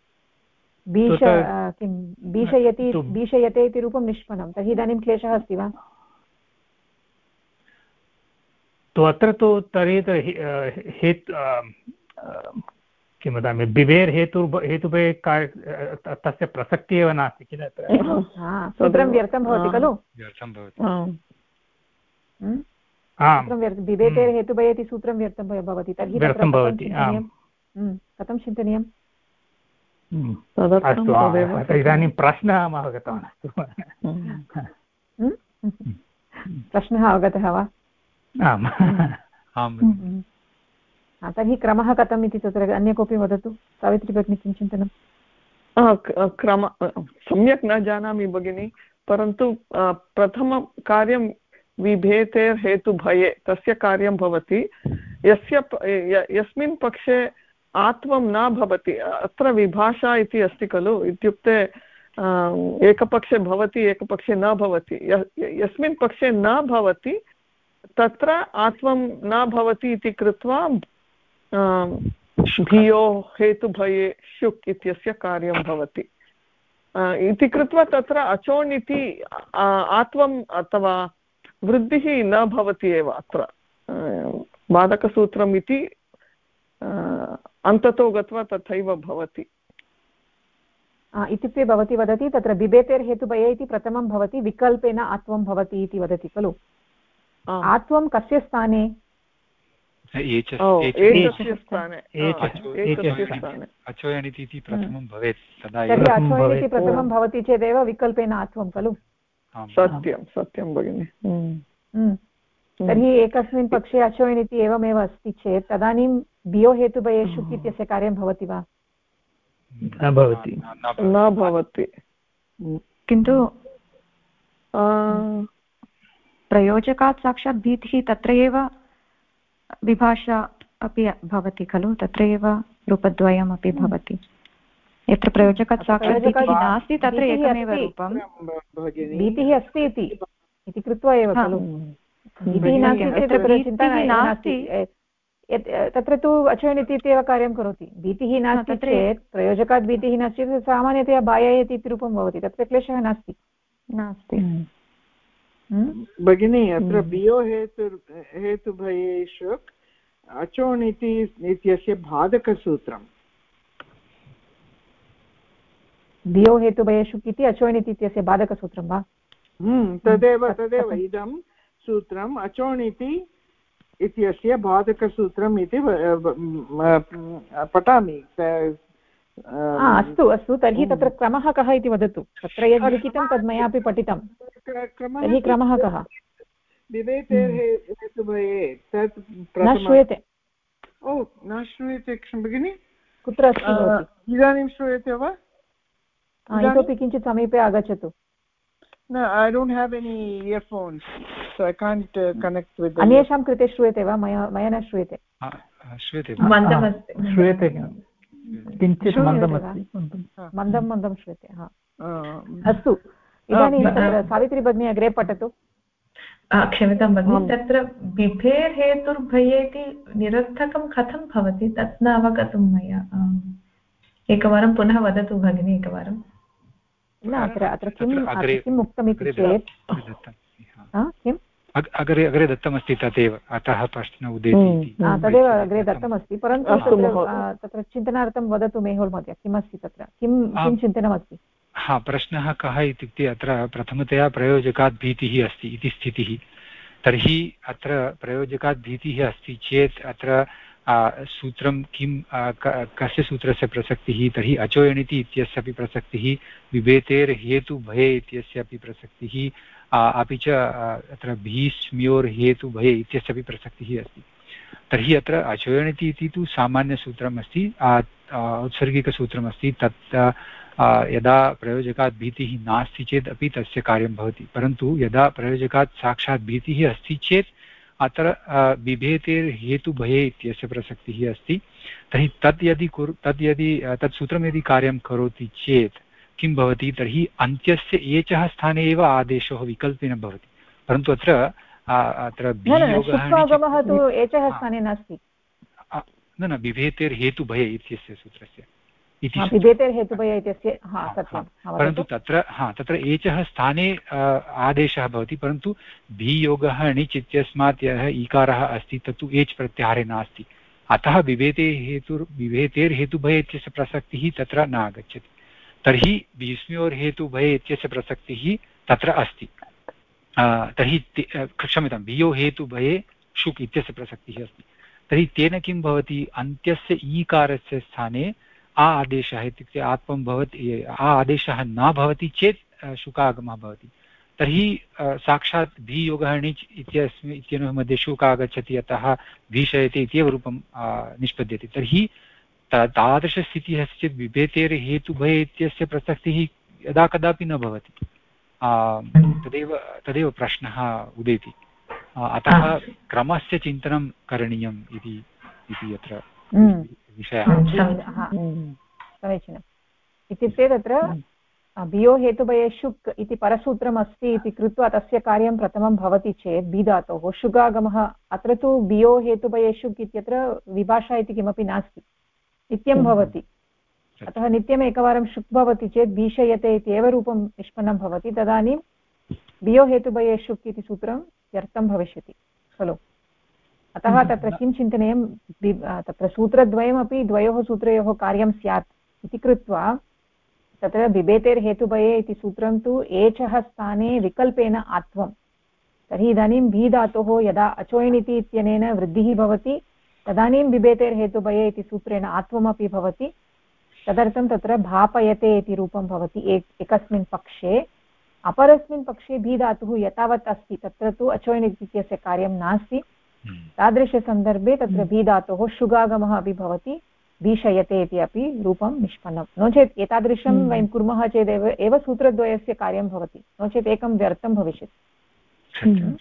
भीषयते इति रूपं निष्पन्नं, तर्हि इदानीं क्लेशः अस्ति वा? अत्र तु तर्हि किं वदामि, बिभेर् हेतुभये तस्य प्रसक्तिः एव नास्ति किल? सूत्रं व्यर्थं भवति खलु, बिभेतेर् हेतुभये इति सूत्रं व्यर्थं भवति। तर्हि कथं चिन्तनीयम्? अस्तु, इदानीं प्रश्नः अहम् अवगतवान्। प्रश्नः अवगतः वा? आम्। तर्हि क्रमः कथम् इति तत्र अन्य कोऽपि वदतु। सावित्री भगिनी किं चिन्तनं? क्रम सम्यक् न जानामि भगिनि, परन्तु प्रथमकार्यं विभेतेर् हेतुभये तस्य कार्यं भवति, यस्मिन् पक्षे आत्वं न भवति। अत्र विभाषा इति अस्ति खलु, इत्युक्ते एकपक्षे भवति एकपक्षे न भवति। यस्मिन् पक्षे न भवति तत्र आत्वं न भवति इति कृत्वा भियो हेतुभये शुक् इत्यस्य कार्यं भवति इति कृत्वा तत्र अचोन् इति आत्वम् अथवा वृद्धिः न भवति एव। अत्र बाधकसूत्रम् इति अन्ततो गत्वा तथैव भवति। इत्युक्ते भवती वदति तत्र बिभेतेर् हेतुभये इति प्रथमं भवति, विकल्पेन आत्वं भवति इति वदति खलु। आत्वं कस्य स्थाने? एकस्य स्थाने। अचोयनिति इति प्रथमं भवेत्, तदा तर्हि अचोयनिति प्रथमं भवति चेदेव विकल्पेन आत्वं खलु। सत्यं सत्यं भगिनि। तर्हि एकस्मिन् पक्षे अचोयनिति एवमेव अस्ति चेत् तदानीं भियो हेतुभये शुक् इत्यस्य कार्यं भवति वा? न भवति, न भवति। किन्तु प्रयोजकात् साक्षात् भीतिः तत्र एव विभाषा अपि भवति खलु, तत्र एव रूपद्वयमपि भवति। यत्र प्रयोजकात् साक्षात् भीतिः नास्ति तत्र एकमेव रूपं। भीतिः अस्ति इति कृत्वा एव खलु। भीतिः नास्ति चेत् तत्र चिन्ता नास्ति, तत्र तु अचोयनिति इत्येव कार्यं करोति। भीतिः नास्ति चेत्, प्रयोजकात् भीतिः नास्ति चेत् सामान्यतया बाह्ययति इति रूपं भवति, तत्र क्लेशः नास्ति। भगिनी, अत्र भियो हेतुभये शुक् अचोनिति इत्यस्य बाधकसूत्रं। भियो हेतुभये शुक् इति अचोनिति इत्यस्य बाधकसूत्रं वा? तदेव इदं सूत्रम् अचोनिति इत्यस्य बाधकसूत्रम् इति पठामि। अस्तु, तर्हि तत्र क्रमः कः इति वदतु। तत्र यद् लिखितं तद् मयापि पठितं। तर्हि क्रमः कः? बिभेतेर् हेतुभये तत् न श्रूयते। न श्रूयते भगिनि? कुत्र अस्ति? इदानीं श्रूयते वा? इतोपि किञ्चित् समीपे आगच्छतु। No, I don't have any earphones, so I can't connect with them. अन्येषां कृते श्रूयते वा? मया न श्रूयते। श्रूयते, श्रूयते, किञ्चित् मन्दं श्रूयते। अस्तु, इदानीं तत्र सावित्री भगिनी अग्रे पठतु। क्षम्यतां भगिनि, तत्र बिभेर् हेतुर्भये इति निरर्थकं कथं भवति तत् न अवगतं मया। एकवारं पुनः वदतु भगिनि एकवारं। न, अत्र किम् उक्तमिति चेत् किम् अग्रे दत्तमस्ति तदेव, अतः प्रश्न उदेति। तदेव अग्रे दत्तमस्ति, परन्तु तत्र चिन्तनार्थं वदतु मेहुल् महोदय, किमस्ति तत्र, किं चिन्तनमस्ति? हा प्रश्नः कः इत्युक्ते अत्र प्रथमतया प्रयोजकात् भीतिः अस्ति इति स्थितिः। तर्हि अत्र प्रयोजकात् भीतिः अस्ति चेत् अत्र सूत्रं किं कस्य सूत्रस्य प्रसक्तिः? तर्हि अचोयणिति इत्यस्य अपि प्रसक्तिः, विभेतेर्हेतुभये इत्यस्य अपि प्रसक्तिः, अपि च अत्र भीष्म्योर्हेतुभये इत्यस्य अपि प्रसक्तिः अस्ति। तर्हि अत्र अचोयणिति इति तु सामान्यसूत्रम् अस्ति, औत्सर्गिकसूत्रमस्ति। तत् यदा प्रयोजकात् भीतिः नास्ति चेत् अपि तस्य कार्यं भवति, परन्तु यदा प्रयोजकात् साक्षात् भीतिः अस्ति चेत् अत्र बिभेतेर्हेतुभये इत्यस्य प्रसक्तिः अस्ति। तर्हि तत् सूत्रं यदि कार्यं करोति चेत् किं भवति? तर्हि अन्त्यस्य एचः स्थाने एव आदेशः विकल्पेन भवति, परन्तु अत्र शुक्रागमः तु एचः स्थाने नास्ति। न बिभेतेर्हेतुभये इत्यस्य सूत्रस्य विभेतेर्हेतुभये इत्यस्य परन्तु तत्र एचः स्थाने आदेशः भवति, परन्तु भीयोगः णिच् इत्यस्मात् यः ईकारः अस्ति तत्तु एच् प्रत्याहारे नास्ति, अतः बिभेतेर्हेतुभये इत्यस्य प्रसक्तिः तत्र न आगच्छति। तर्हि भीष्म्योर्हेतुभये इत्यस्य प्रसक्तिः तत्र अस्ति। तर्हि क्षम्यतां, भियो हेतुभये शुक् इत्यस्य प्रसक्तिः अस्ति। तर्हि तेन किं भवति? अन्त्यस्य ईकारस्य स्थाने आदेशः इत्युक्ते आत्मं भवति, आदेशः न भवति चेत् शुकागमः भवति। तर्हि साक्षात् भीयोगः णिच् इत्यनोः मध्ये शुक आगच्छति, अतः भीषयते इत्येव रूपं निष्पद्यते। तर्हि तादृशस्थितिः अस्ति चेत् विभेतेर्हेतुभये इत्यस्य प्रसक्तिः यदा कदापि न भवति। तदेव प्रश्नः उदेति। अतः क्रमस्य चिन्तनं करणीयम् इति अत्र विषयः। समीचीनम्। इत्युक्ते तत्र भियो हेतुभये शुक् इति परसूत्रम् अस्ति इति कृत्वा तस्य कार्यं प्रथमं भवति चेत् बि धातोः शुगागमः, अत्र तु भियो हेतुभये शुक् इत्यत्र विभाषा इति किमपि नास्ति, नित्यं भवति। अतः नित्यम् एकवारं शुक् भवति चेत् भीषयते इत्येव रूपं निष्पन्नं भवति, तदानीं भियो हेतुभये शुक् इति सूत्रं व्यर्थं भविष्यति खलु। अतः तत्र किं चिन्तनीयं? तत्र सूत्रद्वयमपि द्वयोः सूत्रयोः कार्यं स्यात् इति कृत्वा तत्र बिभेतेर्हेतुभये इति सूत्रं तु एचः स्थाने विकल्पेन आत्वं। तर्हि इदानीं भी धातोः यदा अचोयणिति इत्यनेन वृद्धिः भवति तदानीं बिभेतेर्हेतुभये इति सूत्रेण आत्वमपि भवति। तदर्थं तत्र भापयते इति रूपं भवति एकस्मिन् पक्षे। अपरस्मिन् पक्षे भी धातुः यथावत् अस्ति, तत्र तु अचोयणिति इत्यस्य कार्यं नास्ति। तादृशसन्दर्भे तत्र भी धातोः शुगागमः अपि भवति, भीषयते इति अपि रूपं निष्पन्नं। नो चेत् एतादृशं वयं कुर्मः चेदेव एव सूत्रद्वयस्य कार्यं भवति, नो चेत् एकं व्यर्थं भविष्यति।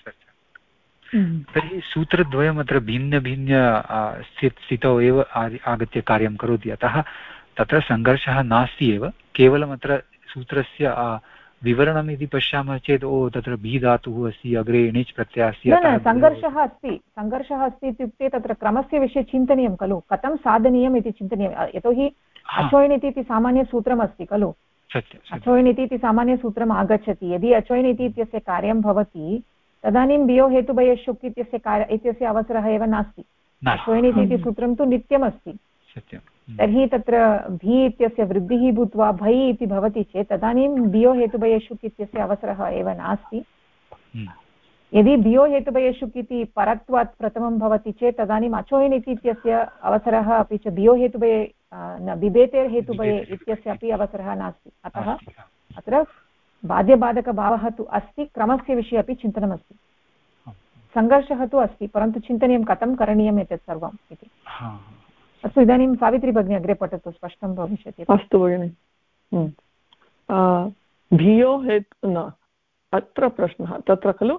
तर्हि सूत्रद्वयम् अत्र भिन्न स्थितौ एव आगत्य कार्यं करोति, अतः तत्र सङ्घर्षः नास्ति एव। केवलम् अत्र सूत्रस्य विवरणम् इति पश्यामः चेत् तत्र भी धातुः अस्ति, अग्रे णिच् प्रत्ययः अस्ति, सङ्घर्षः अस्ति इत्युक्ते तत्र क्रमस्य विषये चिन्तनीयं खलु, कथं साधनीयम् इति चिन्तनीयं। यतोहि अचोयणिति इति सामान्यसूत्रम् अस्ति खलु, अचोयणिति इति सामान्यसूत्रम् आगच्छति। यदि अचोयणिति इत्यस्य कार्यं भवति तदानीं भियो हेतुभये शुक् इत्यस्य अवसरः एव नास्ति। अचोयणिति इति सूत्रं तु नित्यमस्ति। तर्हि तत्र भी इत्यस्य वृद्धिः भूत्वा भै इति भवति चेत् तदानीं भियो हेतुभये शुक् इत्यस्य अवसरः एव नास्ति। यदि भियो हेतुभये शुक् इति परत्वात् प्रथमं भवति चेत् तदानीम् अचोयणिति इत्यस्य अवसरः अपि च भियो हेतुभये बिभेतेर्हेतुभये इत्यस्य अपि अवसरः नास्ति। अतः अत्र बाध्यबाधकभावः तु अस्ति, क्रमस्य विषये अपि चिन्तनमस्ति। सङ्घर्षः तु अस्ति, परन्तु चिन्तनीयं कथं करणीयम् एतत् सर्वम् इति। अस्तु, इदानीं सावित्री भगिनी अग्रे पठतु, स्पष्टं भविष्यति। अस्तु भगिनि। भियो हेतु न, अत्र प्रश्नः तत्र खलु,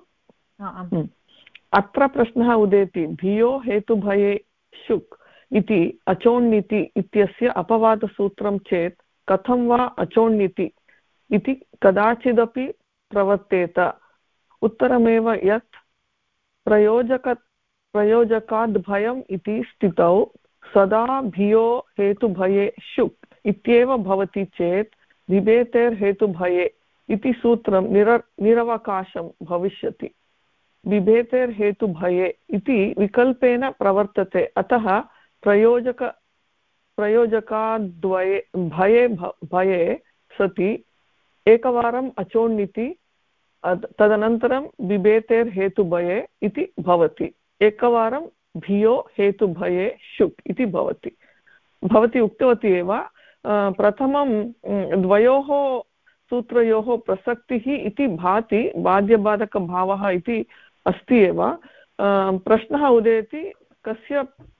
अत्र प्रश्नः उदेति भियो हेतुभये शुक् इति अचोण्णिति इत्यस्य अपवादसूत्रं चेत् कथं वा अचोण्णिति इति कदाचिदपि प्रवर्तेत। उत्तरमेव यत् प्रयोजकाद्भयम् इति स्थितौ सदा भियो हेतुभये शुक् इत्येव भवति चेत् बिभेतेर्हेतुभये इति सूत्रं निरवकाशं भविष्यति। बिभेतेर्हेतुभये इति विकल्पेन प्रवर्तते, अतः प्रयोजकाद्वये भये सति एकवारम् अचोण्णिति तदनन्तरं बिभेतेर्हेतुभये इति भवति एकवारं भियो हेतुभये शुक् इति भवति भवती उक्तवती एव प्रथमं द्वयोः सूत्रयोः प्रसक्तिः इति भाति बाध्यबाधकभावः इति अस्ति एव प्रश्नः उदेति कस्य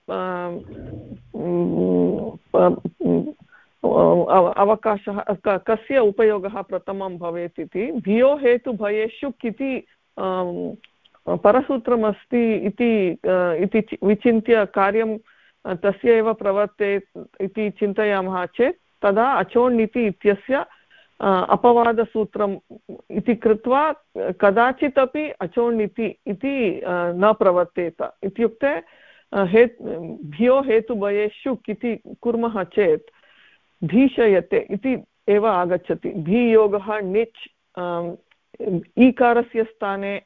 अवकाशः कस्य उपयोगः प्रथमं भवेत् इति भियो हेतुभये शुक् इति परसूत्रमस्ति इति विचिन्त्य कार्यं तस्य एव प्रवर्तेत् इति चिन्तयामः चेत् तदा अचोण्णिति इत्यस्य अपवादसूत्रम् इति कृत्वा कदाचित् अपि अचोण्णिति इति न प्रवर्तेत इत्युक्ते भियो हेतुभये शुक् इति कुर्मः चेत् भीषयते इति एव आगच्छति भीयोगः णिच् ईकारस्य स्थाने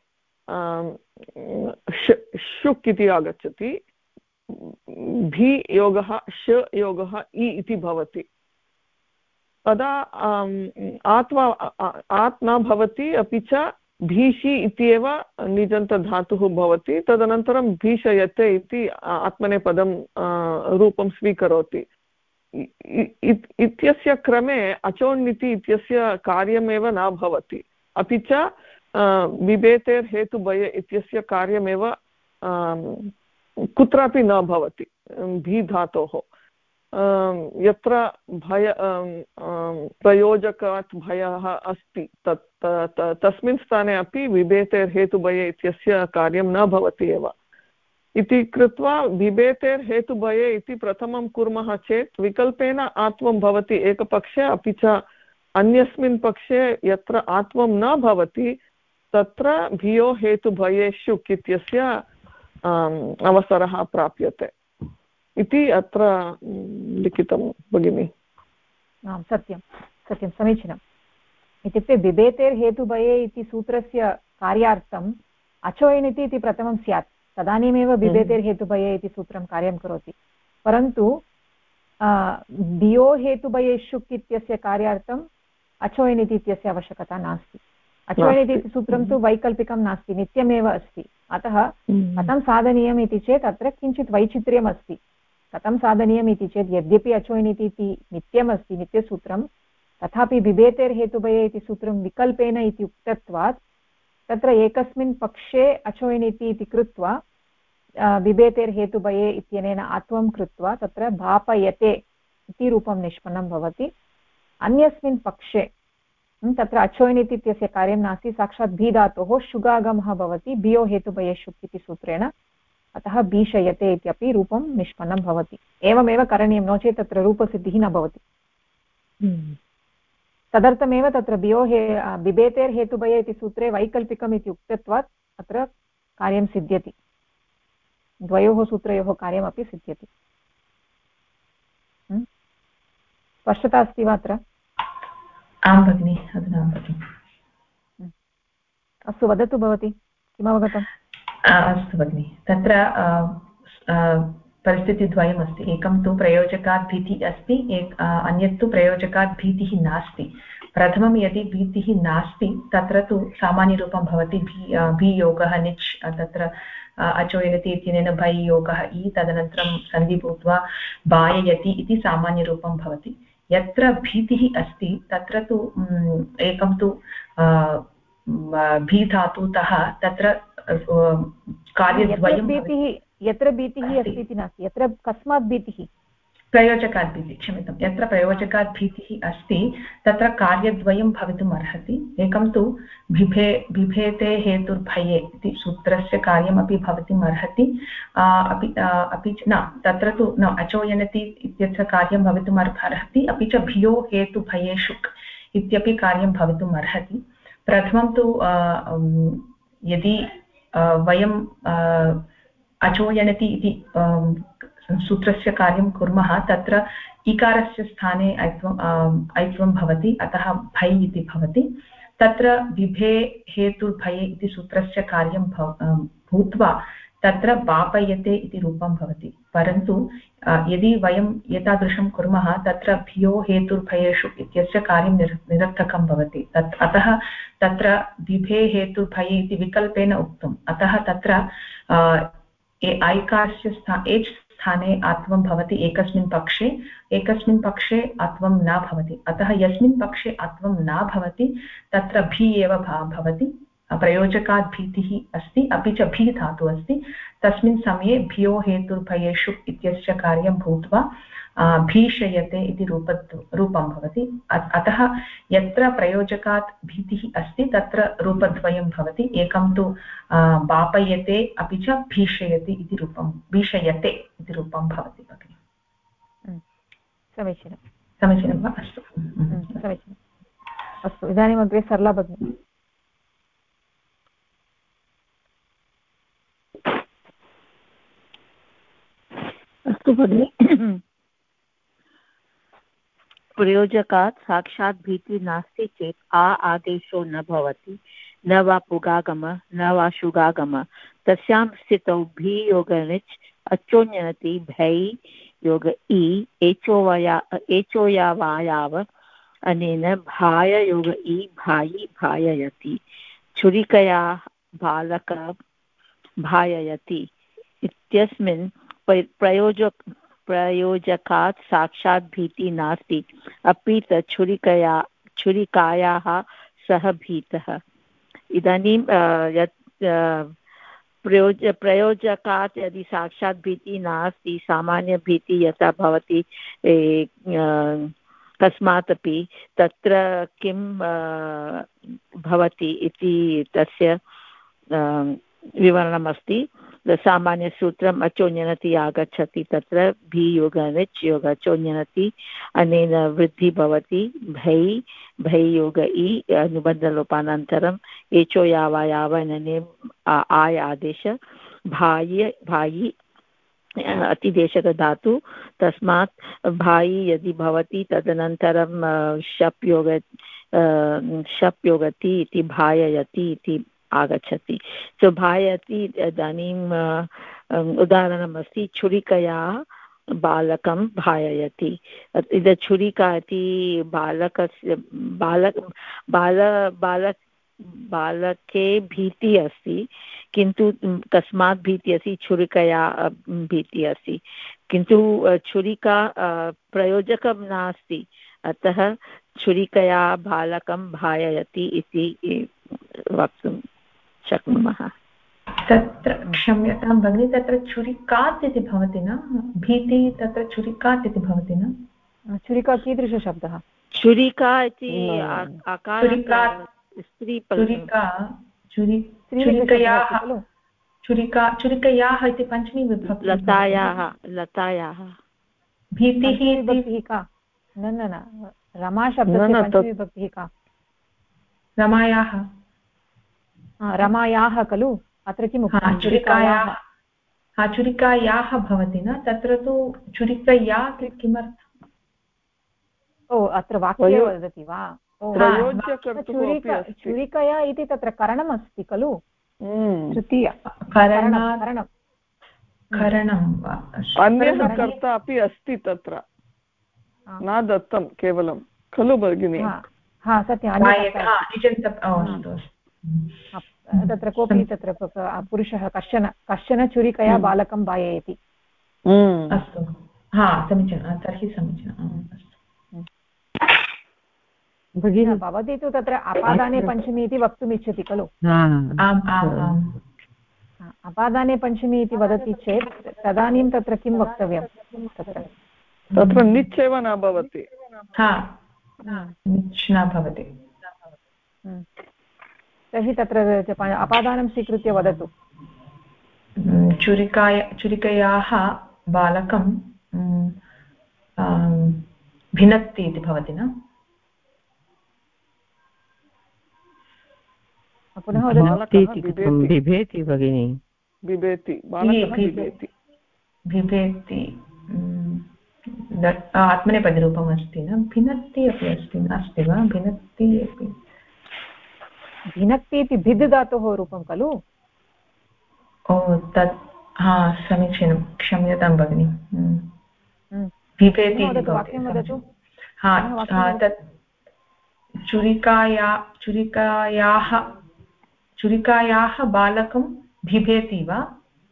शुक् इति आगच्छति भी योगः श योगः इ इति भवति तदा आत् न भवति अपि च भीषि इत्येव निजन्तधातुः भवति तदनन्तरं भीषयते इति आत्मनेपदं रूपं स्वीकरोति इत्यस्य क्रमे अचोण्णिति इत्यस्य कार्यमेव न भवति अपि च बिभेतेर्हेतुभये इत्यस्य कार्यमेव कुत्रापि न भवति भी धातोः यत्र भय प्रयोजकात् भयः अस्ति तस्मिन् स्थाने अपि बिभेतेर्हेतुभये इत्यस्य कार्यं न भवति एव इति कृत्वा बिभेतेर्हेतुभये इति प्रथमं कुर्मः चेत् विकल्पेन आत्वं भवति एकपक्षे अपि च अन्यस्मिन् पक्षे यत्र आत्वं न भवति तत्र भियो हेतुभये शुक् इत्यस्य अवसरः प्राप्यते इति अत्र लिखितं भगिनि सत्यं सत्यं समीचीनम् इत्युक्ते बिभेतेर्हेतुभये इति सूत्रस्य कार्यार्थम् अचोयनिति इति प्रथमं स्यात् तदानीमेव बिभेतेर्हेतुभये इति सूत्रं कार्यं करोति परन्तु भियो हेतुभये शुक् इत्यस्य कार्यार्थम् अचोयनिति इत्यस्य आवश्यकता नास्ति अचोयनिति इति सूत्रं तु वैकल्पिकं नास्ति नित्यमेव अस्ति अतः कथं साधनीयम् इति चेत् अत्र किञ्चित् वैचित्र्यम् अस्ति कथं साधनीयम् इति चेत् यद्यपि अचोयनिति इति नित्यमस्ति नित्यसूत्रं तथापि बिभेतेर्हेतुभये इति सूत्रं विकल्पेन इति उक्तत्वात् तत्र एकस्मिन् पक्षे अचोयनिति इति कृत्वा बिभेतेर्हेतुभये इत्यनेन आत्वं कृत्वा तत्र भापयते इति रूपं निष्पन्नं भवति अन्यस्मिन् पक्षे तत्र अचोयनिति इत्यस्य कार्यं नास्ति साक्षात् भी धातोः शुगागमः भवति भियो हेतुभये शुक् इति सूत्रेण अतः भीषयते इत्यपि रूपं निष्पन्नं भवति एवमेव करणीयं नो चेत् तत्र रूपसिद्धिः न भवति तदर्थमेव तत्र बिभेतेर्हेतुभये इति सूत्रे वैकल्पिकम् इति उक्तत्वात् अत्र कार्यं सिद्ध्यति द्वयोः सूत्रयोः कार्यमपि सिद्ध्यति स्पष्टता अस्ति वा अत्र आं भगिनि अधुना अस्तु वदतु भवती किमवगतम् अस्तु भगिनि तत्र परिस्थितिद्वयमस्ति एकं तु प्रयोजकात् भीतिः अस्ति अन्यत् तु प्रयोजकात् भीतिः नास्ति प्रथमं यदि भीतिः नास्ति तत्र तु सामान्यरूपं भवति भी योगः निच् तत्र अचोयति इत्यनेन भै योगः इ तदनन्तरं सन्धि भूत्वा बाययति इति सामान्यरूपं भवति यत्र भीतिः अस्ति तत्र तु एकं तु भी धातुतः तत्र कार्यद्वयं यत्र भीतिः अस्ति इति नास्ति यत्र कस्मात् भीतिः प्रयोजकात् भीतिः क्षम्यतां यत्र प्रयोजकात् भीतिः अस्ति तत्र कार्यद्वयं भवितुम् अर्हति एकं तु बिभेते हेतुर्भये इति सूत्रस्य कार्यमपि भवितुम् अर्हति अपि च न तत्र तु न अचोयनति इत्यस्य कार्यं भवितुम् अर्हति अपि च भियो हेतुभये शुक् इत्यपि कार्यं भवितुम् अर्हति प्रथमं तु यदि वयं अचोयनति इति सूत्रस्य कार्यं कुर्मः तत्र इकारस्य स्थाने ऐत्वं भवति अतः भै इति भवति तत्र बिभे हेतुर्भये इति सूत्रस्य कार्यं भूत्वा तत्र बापयते इति रूपं भवति। परन्तु यदि वयं एतादृशं कुर्मः तत्र भियो हेतुर्भयेषु इत्यस्य कार्यं निरर्थकं भवति। अतः तत्र बिभे हेतुर्भये इति विकल्पेन उक्तम्। अतः तत्र ऐकारस्य एच् स्थाने आत्वं भवति एकस्मिन् पक्षे आत्वं न भवति। अतः यस्मिन् पक्षे आत्वं न भवति तत्र भी एव भवति। प्रयोजकात् भीतिः अस्ति, अपि च भी धातु अस्ति। तस्मिन् समये भियो हेतुर्भयेषु इत्यस्य कार्यं भूत्वा भीषयते इति रूपं भवति। अतः यत्र प्रयोजकात् भीतिः अस्ति तत्र रूपद्वयं भवति। एकं तु बापयते अपि च भीषयते इति रूपं भवति भगिनि। समीचीनं वा? अस्तु, समीचीनम्। अस्तु, इदानीम् अग्रे सरला भगिनी। अस्तु भगिनि। प्रयोजकात् साक्षात् भीतिः नास्ति चेत् आदेशो न भवति, न वा पुगागम न वा शुगागम। तस्यां स्थितौ भी योगनिच् अचोन्यनति भै योग इ एचोयावायाव अनेन भाय योग इ भायि भाययति। छुरिकया बालक भाययति इत्यस्मिन् प्रयोजकात् साक्षात् भीतिः नास्ति, अपि च छुरिकायाः सः भीतः। इदानीं यत् प्रयोजकात् यदि साक्षात् भीतिः नास्ति, सामान्यभीतिः यथा भवति कस्मात् अपि, तत्र किं भवति इति तस्य विवरणमस्ति। सामान्यसूत्रम् अचोन्यनति आगच्छति, तत्र भी योगनिच् योग अचोन्यनति, अनेन वृद्धिः भवति। भै योग इ अनुबन्धलोपानन्तरम् एचो यावने आय आदेश भायि अतिदेशकधातु। तस्मात् भायि यदि भवति तदनन्तरं शप् योगति इति भाययति इति आगच्छति। सो भायति इदानीम् उदाहरणमस्ति, छुरिकया बालकं भाययति। इद छुरिका इति बालकस्य बालके भीतिः अस्ति, किन्तु कस्मात् भीतिः अस्ति? छुरिकया भीतिः अस्ति, किन्तु छुरिका प्रयोजकं नास्ति, अतः छुरिकया बालकं भाययति इति वक्तुं शक्नुमः। तत्र क्षम्यतां भगिनि, तत्र छुरिकात् इति भवति न? भीतिः तत्र छुरिकात् इति भवति न? छुरिका कीदृशशब्दः? छुरिका इति छुरिकयाः इति पञ्चमी विभक्ति। लतायाः भीतिः विभक्तिः का? न रमा शब्दस्य पञ्चमी विभक्तिः का? रमायाः खलु? अत्र किम् उक्तं? छुरिकायाः भवति न? तत्र तु छुरिकया किमर्थम्? ओ, अत्र वाक्ये वदति वा? छुरिकया इति तत्र करणमस्ति खलु? तृतीय करणम्। अन्यः कर्ता अपि अस्ति तत्र, न दत्तं केवलं खलु भगिनि? सत्यं। तत्र कोऽपि तत्र पुरुषः कश्चन छुरिकया बालकं भाययति। अस्तु, समीचीनं, तर्हि समीचीनम्। भवती तु तत्र अपादाने पञ्चमी इति वक्तुम् इच्छति खलु? अपादाने पञ्चमी इति वदति चेत् तदानीं तत्र किं वक्तव्यं? तत्र निच् एव न भवति। निच् न भवति। तर्हि तत्र अपादानं स्वीकृत्य वदतु। छुरिकयाः बालकं भिनत्ति इति भवति न? पुनः वदतु। बिभेति भगिनि, बिभेति, आत्मनेपदरूपम् अस्ति न? भिनत्ति अपि अस्ति, नास्ति वा? भिनत्ति अपि। भिनक्ति इति भिद् धातोः रूपं खलु? ओ, तत् हा समीचीनं क्षम्यतां भगिनि बिभेति इति वाक्यं वदतु हा तत् छुरिकायाः बालकं बिभेति वा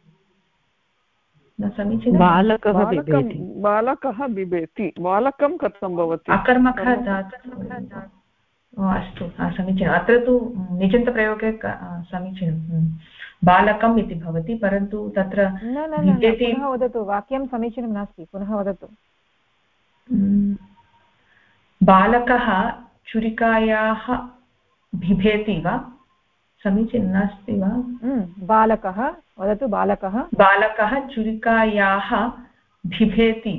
न समीचीनं बालकः बिभेति बालकं कथं भवति अकर्मकः अस्तु समीचीनम् अत्र तु निजन्तप्रयोगे समीचीनं बालकम् इति भवति परन्तु तत्र पुनः वदतु वाक्यं समीचीनं नास्ति पुनः वदतु बालकः छुरिकायाः बिभेति वा समीचीनं नास्ति वा बालकः वदतु बालकः छुरिकायाः बिभेति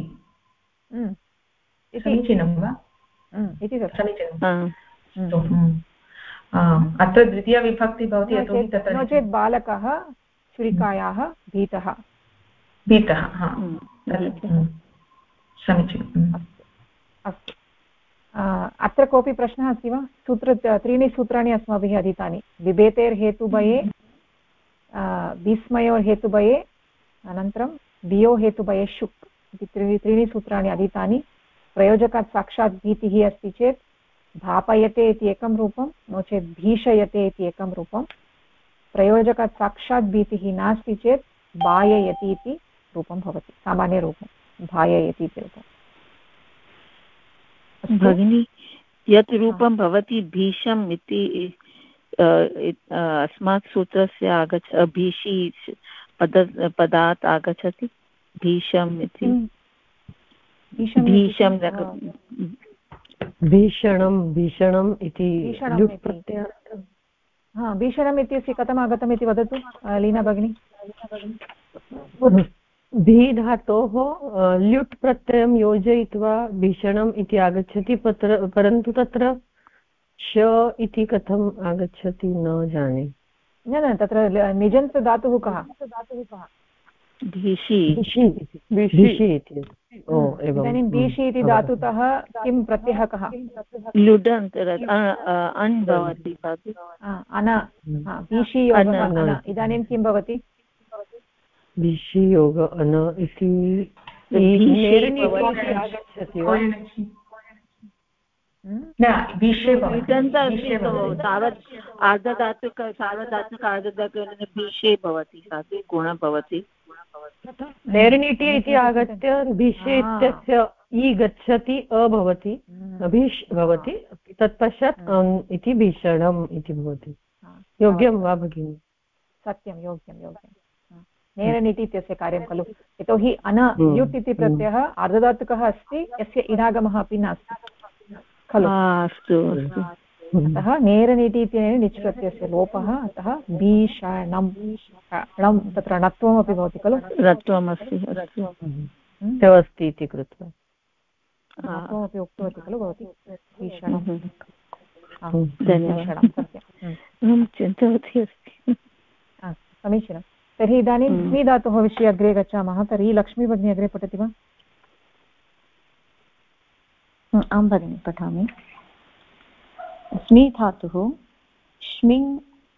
समीचीनं वा इति समीचीनं अत्र द्वितीयविभक्ति भवति यतोहि तत्र नो चेत् बालकः छुरिकायाः भीतः समीचीनम् अस्तु अत्र कोऽपि प्रश्नः अस्ति वा त्रीणि सूत्राणि अस्माभिः अधीतानि बिभेतेर्हेतुभये विस्मयोर्हेतुभये अनन्तरं धियो हेतुभये शुक् इति त्रीणि सूत्राणि अधीतानि प्रयोजकात् साक्षात् भीतिः अस्ति चेत् भापयते इति एकं रूपं नो चेत् भीषयते इति एकं रूपं प्रयोजकात् साक्षात् भीतिः नास्ति चेत् भाययति इति रूपं भवति सामान्यरूपं भाययति इति रूपम् भगिनी यत् रूपं भवति भीषम् इति अस्मात् सूत्रस्य भीषि पदात् आगच्छति भीषम् इति भीषणम् इति भीषणम् इत्यस्य कथम् आगतम् इति वदतु लीना भगिनी भी धातोः ल्युट् प्रत्ययं योजयित्वा भीषणम् इति आगच्छति परन्तु तत्र श इति कथम् आगच्छति न जाने न तत्र निजन्तधातुः कः इदानीं भीषि इति धातुतः किं प्रत्ययः कः अन् भवति भीषि इदानीं किं भवति भीषियोग अन इति आगच्छति वा तावत् आर्धधातुक सार्वधातुक भीषे भवति गुणः भवति नेरनिटि इति आगत्य भीषे इत्यस्य इ गच्छति अ भवति भीष् भवति तत्पश्चात् इति भीषणम् इति भवति योग्यं वा भगिनि सत्यं योग्यं नेरनिटि इत्यस्य कार्यं खलु यतोहि अन ल्युट् इति प्रत्ययः आर्धधातुकः अस्ति यस्य इडागमः अपि नास्ति खलु अतः नेरनिटि इत्यनेन निच् प्रत्ययस्य लोपः अतः भीषणं तत्र णत्वमपि भवति खलु णत्वमस्ति अस्ति इति कृत्वा णत्वमपि उक्तवती खलु भवती भीषणं चिन्तयति अस्ति समीचीनं तर्हि इदानीं स्मी धातोः विषये अग्रे गच्छामः तर्हि लक्ष्मी भगिनी अग्रे पठति वा आं भगिनि पठामि स्मी धातुः श्मिङ्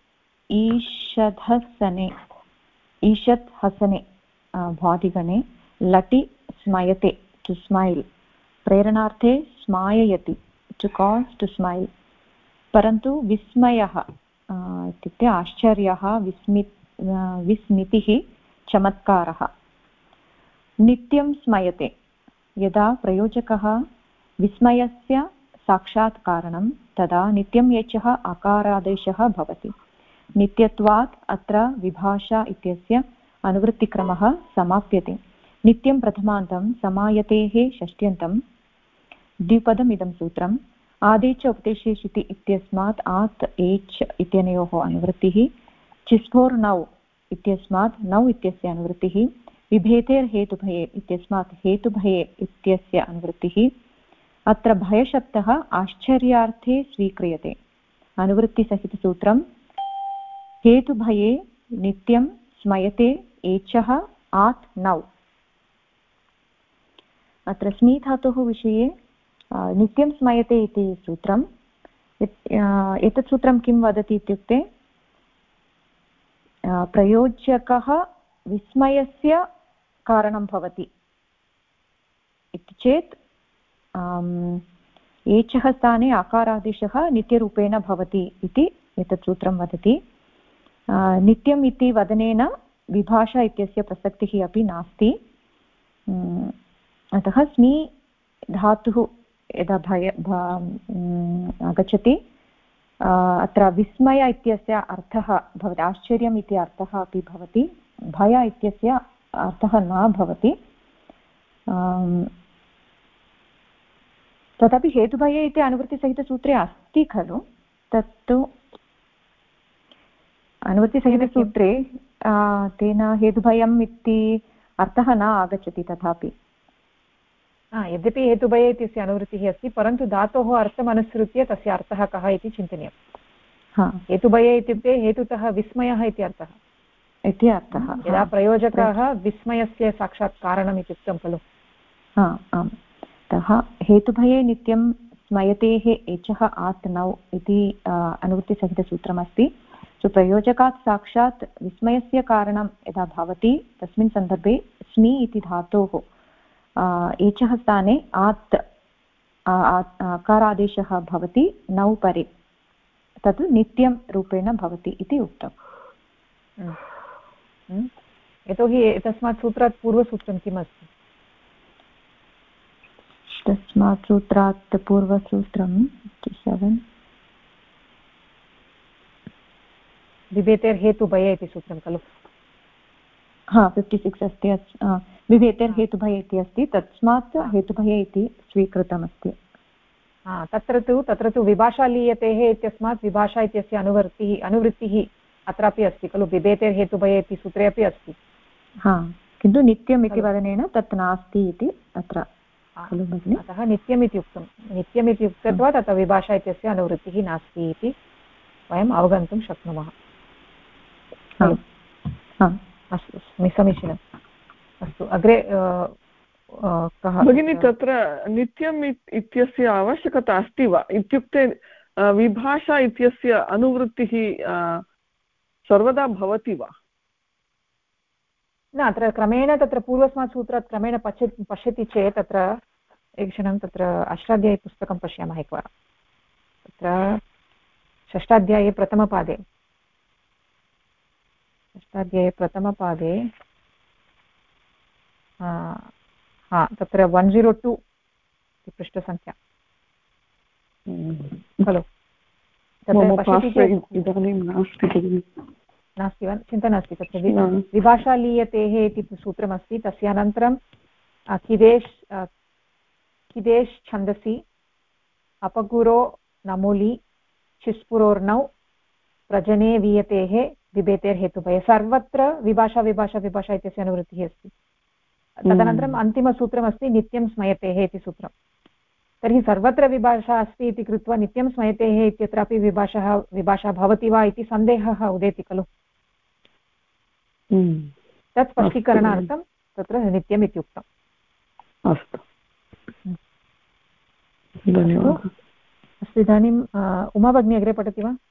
ईषत् हसने भ्वादिगणे लटि स्मयते टु स्मैल् प्रेरणार्थे स्माययति टु कास् टु स्मैल् परन्तु विस्मयः इत्युक्ते आश्चर्यः विस्मितिः चमत्कारः नित्यं स्मयते यदा प्रयोजकः विस्मयस्य साक्षात् कारणं तदा नित्यं यचः अकारादेशः भवति नित्यत्वात् अत्र विभाषा इत्यस्य अनुवृत्तिक्रमः समाप्यते नित्यं प्रथमान्तं समायतेः षष्ट्यन्तं द्विपदमिदं सूत्रम् आदे च उपदेशे शिति इत्यस्मात् आत् एच् इत्यनयोः अनुवृत्तिः चिस्फोर् नौ इत्यस्मात् नौ इत्यस्य अनुवृत्तिः विभेतेर्हेतुभये इत्यस्मात् हेतुभये इत्यस्य अनुवृत्तिः अत्र भयशब्दः आश्चर्यार्थे स्वीक्रियते अनुवृत्तिसहितसूत्रं हेतुभये नित्यं स्मयते एचः आत् नौ अत्र स्मी धातोः विषये नित्यं स्मयते इति सूत्रम् एतत् सूत्रं किं वदति इत्युक्ते प्रयोजकः विस्मयस्य कारणं भवति इति चेत् एचः स्थाने आकारादेशः नित्यरूपेण भवति इति एतत् सूत्रं वदति। नित्यम् इति वदनेन विभाषा इत्यस्य प्रसक्तिः अपि नास्ति। अतः स्मी धातुः यदा आगच्छति अत्र विस्मय इत्यस्य अर्थः भवति, आश्चर्यम् इति अर्थः अपि भवति, भय इत्यस्य अर्थः न भवति। तथापि हेतुभये इति अनुवृत्तिसहितसूत्रे अस्ति खलु, तत्तु अनुवृत्तिसहितसूत्रे तेन हेतुभयम् इति अर्थः न आगच्छति। तथापि यद्यपि हेतुभये इत्यस्य अनुवृत्तिः अस्ति, परन्तु धातोः अर्थम् अनुसृत्य तस्य अर्थः कः इति चिन्तनीयम्। हेतुभये इत्युक्ते हेतुतः विस्मयः इति अर्थः। यदा प्रयोजकः विस्मयस्य साक्षात् कारणम् इत्युक्तं खलु। आम्, अतः हेतुभये नित्यं स्मयतेः एचः आत् नौ इति अनुवृत्तिसहितसूत्रमस्ति। सो प्रयोजकात् साक्षात् विस्मयस्य कारणं यदा भवति तस्मिन् सन्दर्भे स्मि इति धातोः एचः स्थाने आत् आकारादेशः भवति नौ परे, तत् नित्यं रूपेण भवति इति उक्तम्। यतोहि तस्मात् सूत्रात् पूर्वसूत्रं किम् अस्ति? तस्मात् सूत्रात् पूर्वसूत्रं 57 बिभेतेर्हेतुभये इति सूत्रं खलु। 56 अस्ति। बिभेतेर्हेतुभये इति अस्ति, तस्मात् हेतुभये इति स्वीकृतमस्ति। तत्र तु विभाषा लीयतेः इत्यस्मात् विभाषा इत्यस्य अनुवृत्तिः अत्रापि अस्ति खलु, बिभेतेर्हेतुभये इति सूत्रे अपि अस्ति। किन्तु नित्यम् इति वदनेन तत् नास्ति इति अत्र खलु भगिनि। अतः नित्यम् इति उक्तं, नित्यम् इति उक्त्वा तत्र विभाषा इत्यस्य अनुवृत्तिः नास्ति इति वयम् अवगन्तुं शक्नुमः। अस्तु, समीचीनम्। अस्तु, अग्रे कः भगिनी? तत्र नित्यम् इत्यस्य आवश्यकता अस्ति वा? इत्युक्ते विभाषा इत्यस्य अनुवृत्तिः सर्वदा भवति वा? न, अत्र क्रमेण तत्र पूर्वस्मात् सूत्रात् क्रमेण पश्यति चेत् तत्र एकक्षणं तत्र अष्टाध्यायी पुस्तकं पश्यामः एकवारं। तत्र षष्ठाध्याये प्रथमपादे तत्र 102 इति पृष्ठसङ्ख्या खलु। इदानीं नास्ति वा? चिन्ता नास्ति। तत्र विभाषा लीयतेः इति सूत्रमस्ति, तस्य अनन्तरं किदेश् छन्दसि अपगुरो नमुलि छिस्पुरोर्नौ प्रजने वीयतेः बिभेतेर्हेतुभये, सर्वत्र विभाषा इत्यस्य अनुवृत्तिः अस्ति। तदनन्तरम् अन्तिमसूत्रमस्ति नित्यं स्मयतेः इति सूत्रं। तर्हि सर्वत्र विभाषा अस्ति इति कृत्वा नित्यं स्मयतेः इत्यत्रापि विभाषा भवति वा इति सन्देहः उदेति खलु। तत् स्पष्टीकरणार्थं तत्र नित्यम् इत्युक्तम्। अस्तु, धन्यवादः। अस्तु, इदानीम् उमा भगिनी अग्रे पठति वा?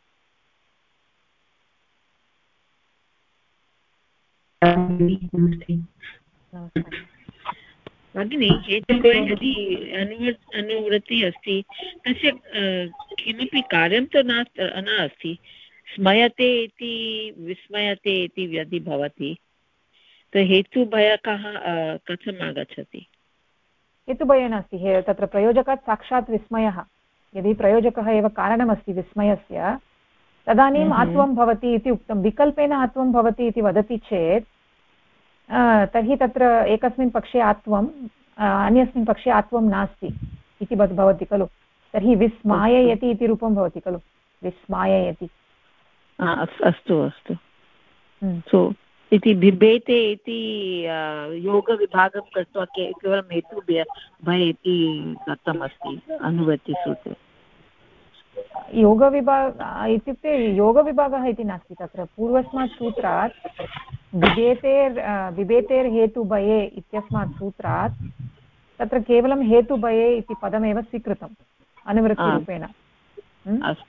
भगिनी, हेतुभये यदि अनुवृत्तिः अस्ति तस्य किमपि कार्यं तु न अस्ति। स्मयते इति विस्मयते इति यदि भवति हेतुभयकः कथम् आगच्छति? हेतुभये नास्ति, तत्र प्रयोजकात् साक्षात् विस्मयः। यदि प्रयोजकः एव कारणमस्ति विस्मयस्य, तदानीम् आत्वं भवति इति उक्तं। विकल्पेन आत्वं भवति इति वदति चेत् तर्हि तत्र एकस्मिन् पक्षे आत्वम्, अन्यस्मिन् पक्षे आत्वं नास्ति इति भवति खलु। तर्हि विस्माययति इति रूपं भवति खलु, विस्माययति। अस्तु, सो इति बिभेते इति योगविभागं कृत्वा केवलं हेतुभय इति दत्तमस्ति अनुवृत्तिसूत्रे। इत्युक्ते योगविभागः इति नास्ति तत्र। पूर्वस्मात् सूत्रात् बिभेतेर्हेतुभये इत्यस्मात् सूत्रात् तत्र केवलं हेतुभये इति पदमेव स्वीकृतम् अनुवृत्तिरूपेण।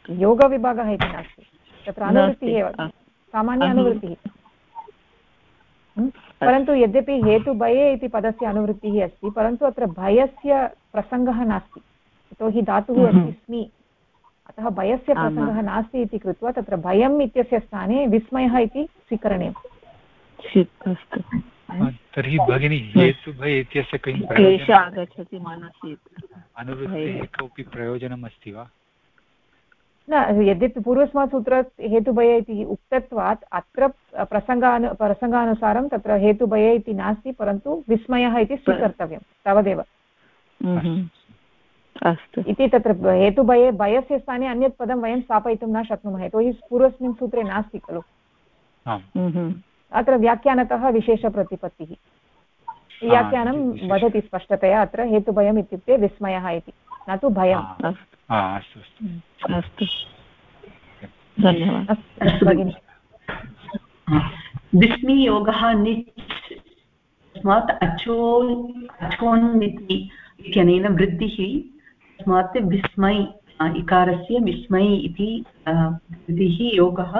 योगविभागः इति नास्ति, तत्र अनुवृत्तिः एव, सामान्य अनुवृत्तिः। परन्तु यद्यपि हेतुभये इति पदस्य अनुवृत्तिः अस्ति परन्तु अत्र भयस्य प्रसङ्गः नास्ति यतोहि धातुः अस्ति स्मि अतः भयस्य प्रसङ्गः नास्ति इति कृत्वा तत्र भयम् इत्यस्य स्थाने विस्मयः इति स्वीकरणीयम्। तर्हि भगिनी हेतुभय इत्यस्य क्लेशः आगच्छति मनसि अनुवृत्तेः कोऽपि प्रयोजनम् अस्ति वा? न यद्यपि पूर्वस्मात् सूत्रात् हेतुभये इति उक्तत्वात् अत्र प्रसङ्गानुसारं तत्र हेतुभये इति नास्ति परन्तु विस्मयः इति स्वीकर्तव्यं तावदेव अस्तु इति तत्र हेतुभये भयस्य स्थाने अन्यत् पदं वयं स्थापयितुं न शक्नुमः यतोहि पूर्वस्मिन् सूत्रे नास्ति खलु। अत्र व्याख्यानतः विशेषप्रतिपत्तिः व्याख्यानं वदति स्पष्टतया अत्र हेतुभयम् इत्युक्ते विस्मयः इति न तु भयम्। अस्तु धन्यवादः। विस्मयोगः निच् तस्मात् अचोन्निति इत्यनेन वृद्धिः तस्मात् विस्मय इकारस्य विस्मय इति वृद्धिः योगः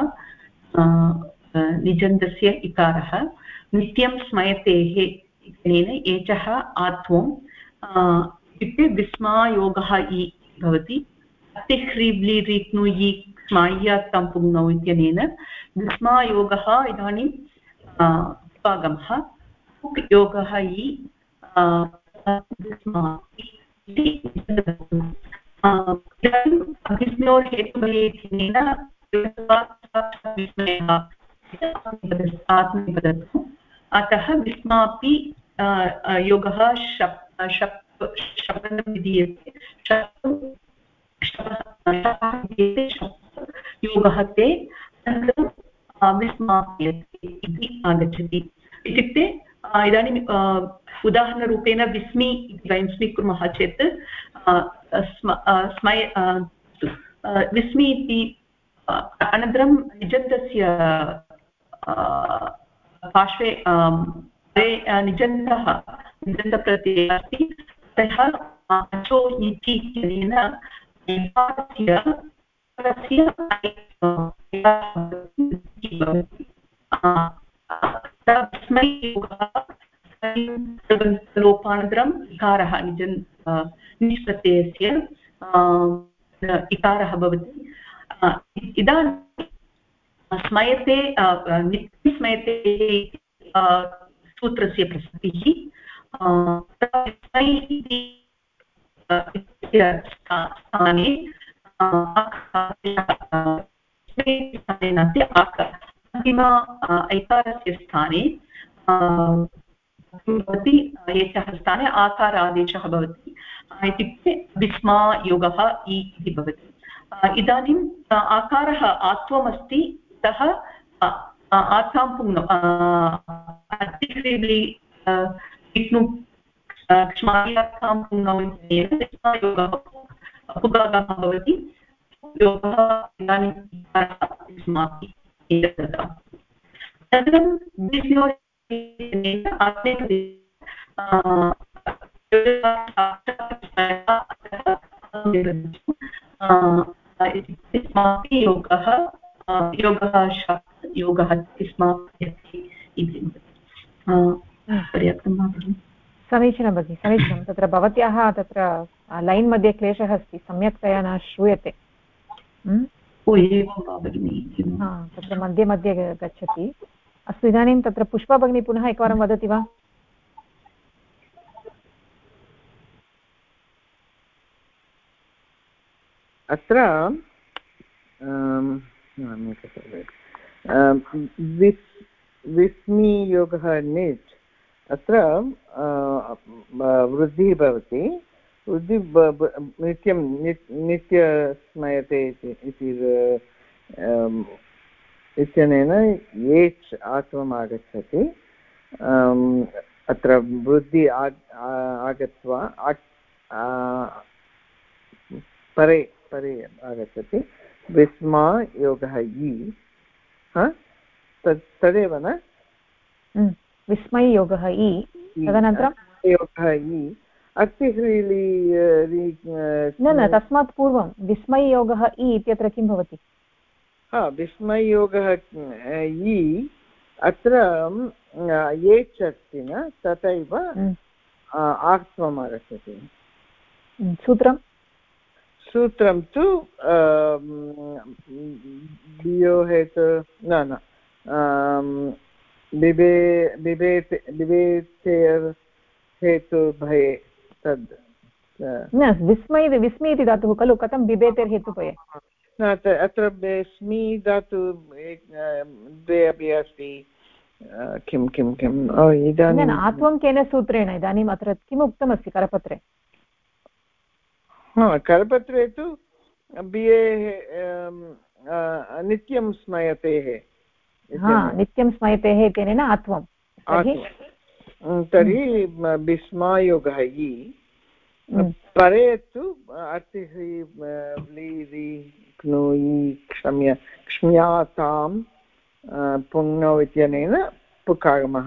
निजन्तस्य इकारः नित्यं स्मयतेः इत्यनेन एचः आत्वम् इत्युक्ते विस्मयोगः इ भवति। अतिह्रीब्लि रीक्नु इ स्माय्यात्तं पुङ्नौ इत्यनेन विस्मयोगः इदानीं उपागमः योगः इ हेतुभये इत्यनेन आत्मनेपदत्वम् अतः विस्मापि योगः शब्दं विधीयते योगः ते विस्माप्यते इति आगच्छति। इत्युक्ते इदानीम् उदाहरणरूपेण विस्मि इति वयं स्वीकुर्मः चेत् विस्मि इति अनन्तरं निजन्तस्य पार्श्वे निजन्तप्रत्ययः अस्ति अतः अचो इति इत्यनेन लोपानन्तरम् इकारः निच् प्रत्ययस्य इकारः भवति। इदानीं स्मयते स्मयते सूत्रस्य प्रसक्तिः स्थाने अन्तिम ऐकारस्य स्थाने भवति एषः स्थाने आकार आदेशः भवति इत्युक्ते विस्मयोगः इति भवति। इदानीम् आकारः आत्वमस्ति अतः आत्तां पुङ्नौ अतिह्रीब्लि विष्णु क्ष्मायात्तां पुङ्नौ विस्मयोगः पुगागमः भवति। योगः इदानीं विस्मापि तदनन्तरं योगः योगः विस्माप्यते इति पर्याप्तं वा भगिनि? समीचीनं भगिनि समीचीनं। तत्र भवत्याः तत्र लैन् मध्ये क्लेशः अस्ति सम्यक्तया न श्रूयते। एवं वा भगिनि? तत्र मध्ये मध्ये गच्छति। अस्तु इदानीं तत्र पुष्पा भगिनी पुनः एकवारं वदति वा? अत्र विस्मियोगः निच् अत्र वृद्धिः भवति। वृद्धि नित्यं नित्य स्मयते इति इत्यनेन एच् आत्वम् आगच्छति। अत्र वृद्धि आगत्वा परे परे आगच्छति। विस्मयोगः इ तदेव न विस्मययोगः इ तदनन्तरं योगः इ अतिह्रीलि न तस्मात् पूर्वं विस्मययोगः इ इत्यत्र किं भवति? विस्मययोगः इ अत्र एच् अस्ति न तथैव आत्वम् आगच्छति। सूत्रं तु बियो हेतु न बिभेतेर् हेतुभये तद् विस्मि इति धातुः खलु, कथं बिभेतेर्हेतुभये? अत्र विस्मि धातु द्वे अपि अस्ति। किं किं किम् इदानीम् आत्वं केन सूत्रेण इदानीम् अत्र किम् उक्तमस्ति करपत्रे? करपत्रे तु नित्यं स्मयतेः नित्यं स्मयतेः इत्यनेन आत्वं। तर्हि विस्मयोगः इ परे तु अर्तिः क्ष्म्यातां पुङ्नौ इत्यनेन पुकागमः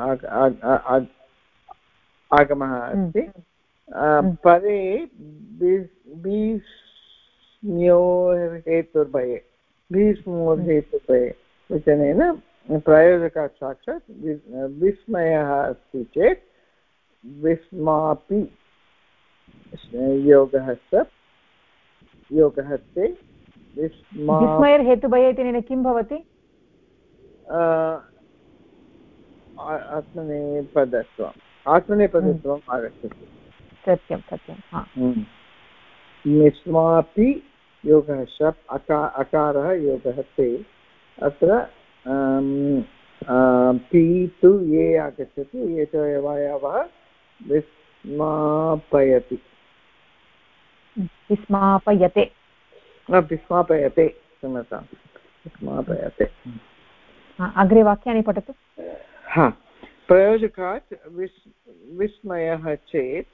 आगमः अस्ति। परे भीष्म्योर्हेतुर्भये इत्यनेन प्रयोजकात् साक्षात् विस्मयः अस्ति चेत् विस्मापि योगः ते विस्मयर्हेतुभये इत्यनेन किं भवति? आत्मनेपदत्वम् आगच्छति। सत्यं विस्मापि योगः शप् अकारः योगः ते अत्र पि तु ये आगच्छति ये च अवयवः विस्मापयति विस्मापयते क्षम्यतां विस्मापयते। अग्रे वाक्यानि पठतु। प्रयोजकात् विस्मयः चेत्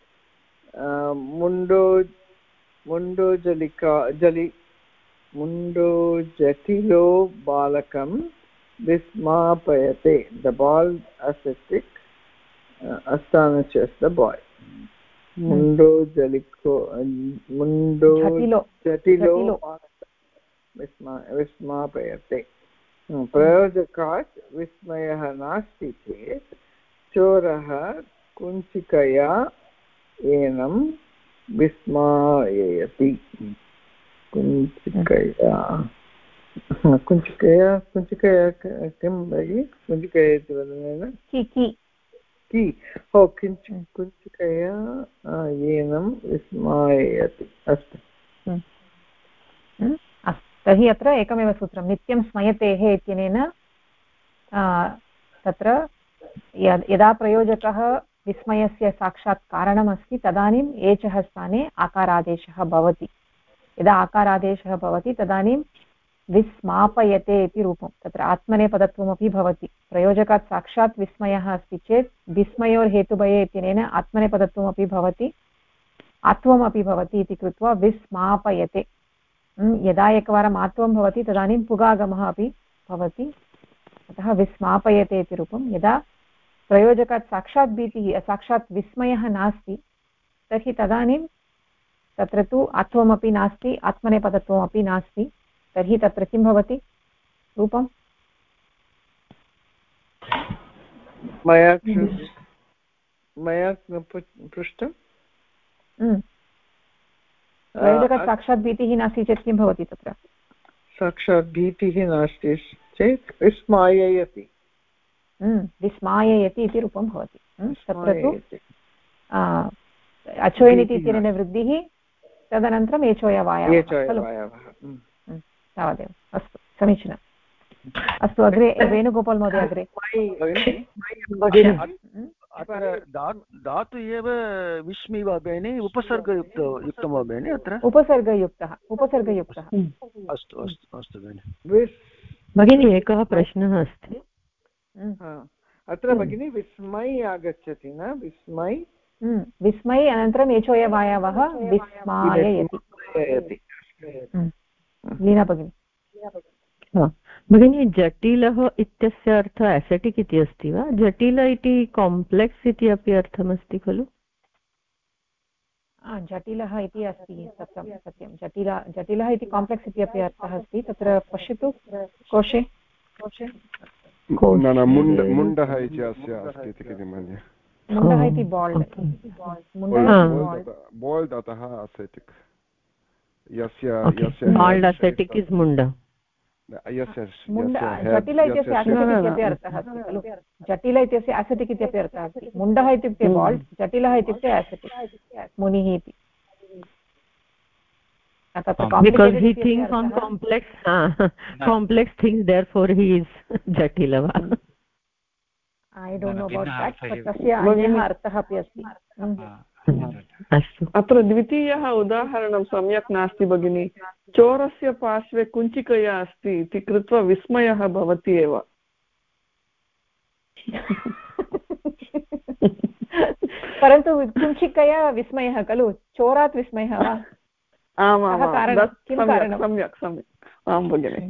मुण्डो जटिलो बालकं विस्मापयते। The bald ascetic astonishes the boy. मुण्डो जटिलो विस्मापयते। प्रयोजकात् विस्मयः नास्ति चेत् चोरः कुञ्चिकया एनं विस्माययति। कुञ्चिकया किं भगिनि? कुञ्चिकया इति वदनेन कुञ्चिकया एनं विस्माययति। अस्तु, तर्हि अत्र एकमेव सूत्रं नित्यं स्मयतेः इत्यनेन तत्र यदा प्रयोजकः विस्मयस्य साक्षात् कारणमस्ति तदानीम् एचः स्थाने आकारादेशः भवति। यदा आकारादेशः भवति तदानीं विस्मापयते इति रूपं, तत्र आत्मनेपदत्वमपि भवति। प्रयोजकात् साक्षात् विस्मयः अस्ति चेत् विस्मयोर्हेतुभये इत्यनेन आत्मनेपदत्वमपि भवति आत्वमपि भवति इति कृत्वा विस्मापयते। यदा एकवारम् आत्वं भवति तदानीं पुगागमः अपि भवति, अतः विस्मापयते इति रूपं। यदा प्रयोजकात् साक्षात् भीतिः साक्षात् विस्मयः नास्ति तर्हि तदानीं तत्र तु आत्वमपि नास्ति आत्मनेपदत्वमपि नास्ति, तर्हि तत्र किं भवति रूपं? मया पृष्टं प्रयोजकात् साक्षात् भीतिः नास्ति चेत् किं भवति? तत्र साक्षात् भीतिः नास्ति चेत् विस्माययति इति रूपं भवति। तत्र तु अचोयनिति इत्यनेन वृद्धिः, तदनन्तरम् एचोयवायवः खलु, तावदेव। अस्तु, समीचीनम्। अस्तु, अग्रे वेणुगोपाल् महोदय अग्रे। अत्र धातु एव विस्मि वा भगिनि? उपसर्गयुक्तं वा भगिनि? अत्र उपसर्गयुक्तः। अस्तु अस्तु अस्तु भगिनि। भगिनि एकः प्रश्नः अस्ति अत्र भगिनि विस्मय आगच्छति न? विस्मय अनन्तरम् एचोयवायवः विस्माययति। लीना भगिनि। भगिनि जटिलः इत्यस्य अर्थः एसेटिक् इति अस्ति वा? जटिल इति काम्प्लेक्स् इति अपि अर्थमस्ति खलु? जटिलः इति अस्ति, सत्यं जटिलः इति काम्प्लेक्स् इति अपि अर्थः अस्ति। तत्र पश्यतु कोशे मुण्डः इति अस्य अस्ति इति मन्ये मुण्डः इति बोल्ड् अतः असेटिक् असेटिक् इस् मुण्ड जटिल इत्यस्य एसेटिक् इत्यपि अर्थः अस्ति खलु जटिल इत्यस्य एसेटिक् इत्यपि अर्थः अस्ति मुण्डः इत्युक्ते बाल्ड् जटिलः इत्युक्ते एसेटिक् मुनिः इति because he thinks on complex things therefore he is jatila I don't know about that but tasya अन्यः अर्थः अपि अस्ति अस्तु अत्र द्वितीयः उदाहरणं सम्यक् नास्ति भगिनी चोरस्य पार्श्वे कुञ्चिकया अस्ति इति कृत्वा विस्मयः भवति एव परन्तु कुञ्चिकया विस्मयः खलु चोरात् विस्मयः वा सम्यक् आं भगिनि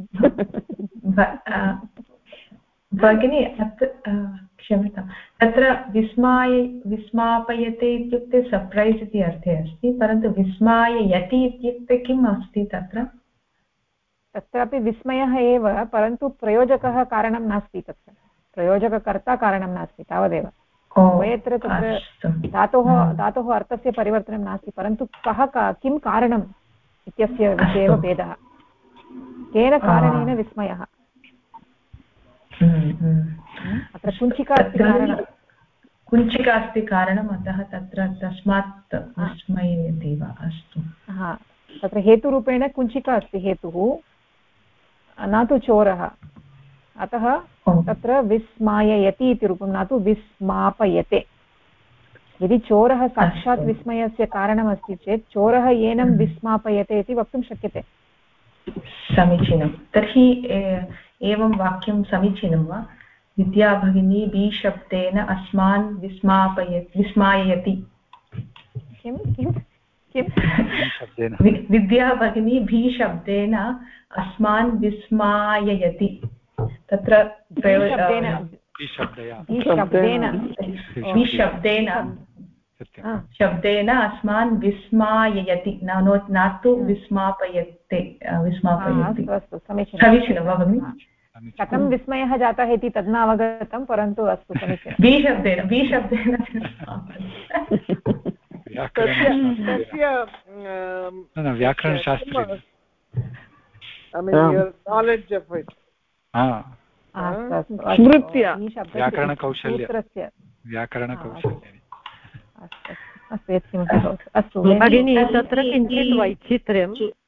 भगिनी क्षम्यतां तत्र विस्मापयते इत्युक्ते सर्प्रैस् इति अर्थे अस्ति परन्तु विस्माययति इत्युक्ते किम् अस्ति तत्रापि विस्मयः एव परन्तु प्रयोजकः कारणं नास्ति तत्र प्रयोजककर्ता कारणं नास्ति तावदेव उभयत्र तत्र धातोः अर्थस्य परिवर्तनं नास्ति परन्तु किं कारणम् इत्यस्य विषये एव भेदः केन कारणेन विस्मयः अत्र कुञ्चिका अस्ति कारणम् अतः तत्र तस्मात् विस्मयति वा अस्तु तत्र हेतुरूपेण कुञ्चिका अस्ति हेतुः न तु चोरः अतः तत्र विस्माययति इति रूपं न तु विस्मापयते यदि चोरः साक्षात् विस्मयस्य कारणमस्ति चेत् चोरः येनं विस्मापयते इति वक्तुं शक्यते समीचीनं तर्हि एवं वाक्यं समीचीनं वा विद्या भगिनी बी शब्देन अस्मान् विस्माययति किं विद्या भगिनी भी शब्देन अस्मान् विस्माययति तत्र शब्देन अस्मान् विस्माययति न तु विस्मापयते समीचीनं वा भगिनि कथं विस्मयः जातः इति तद् न अवगतं परन्तु अस्तु समीचीनं बी शब्देन व्याकरणशास्त्रे अस्तु भगिनी तत्र किञ्चित् वैचित्र्यं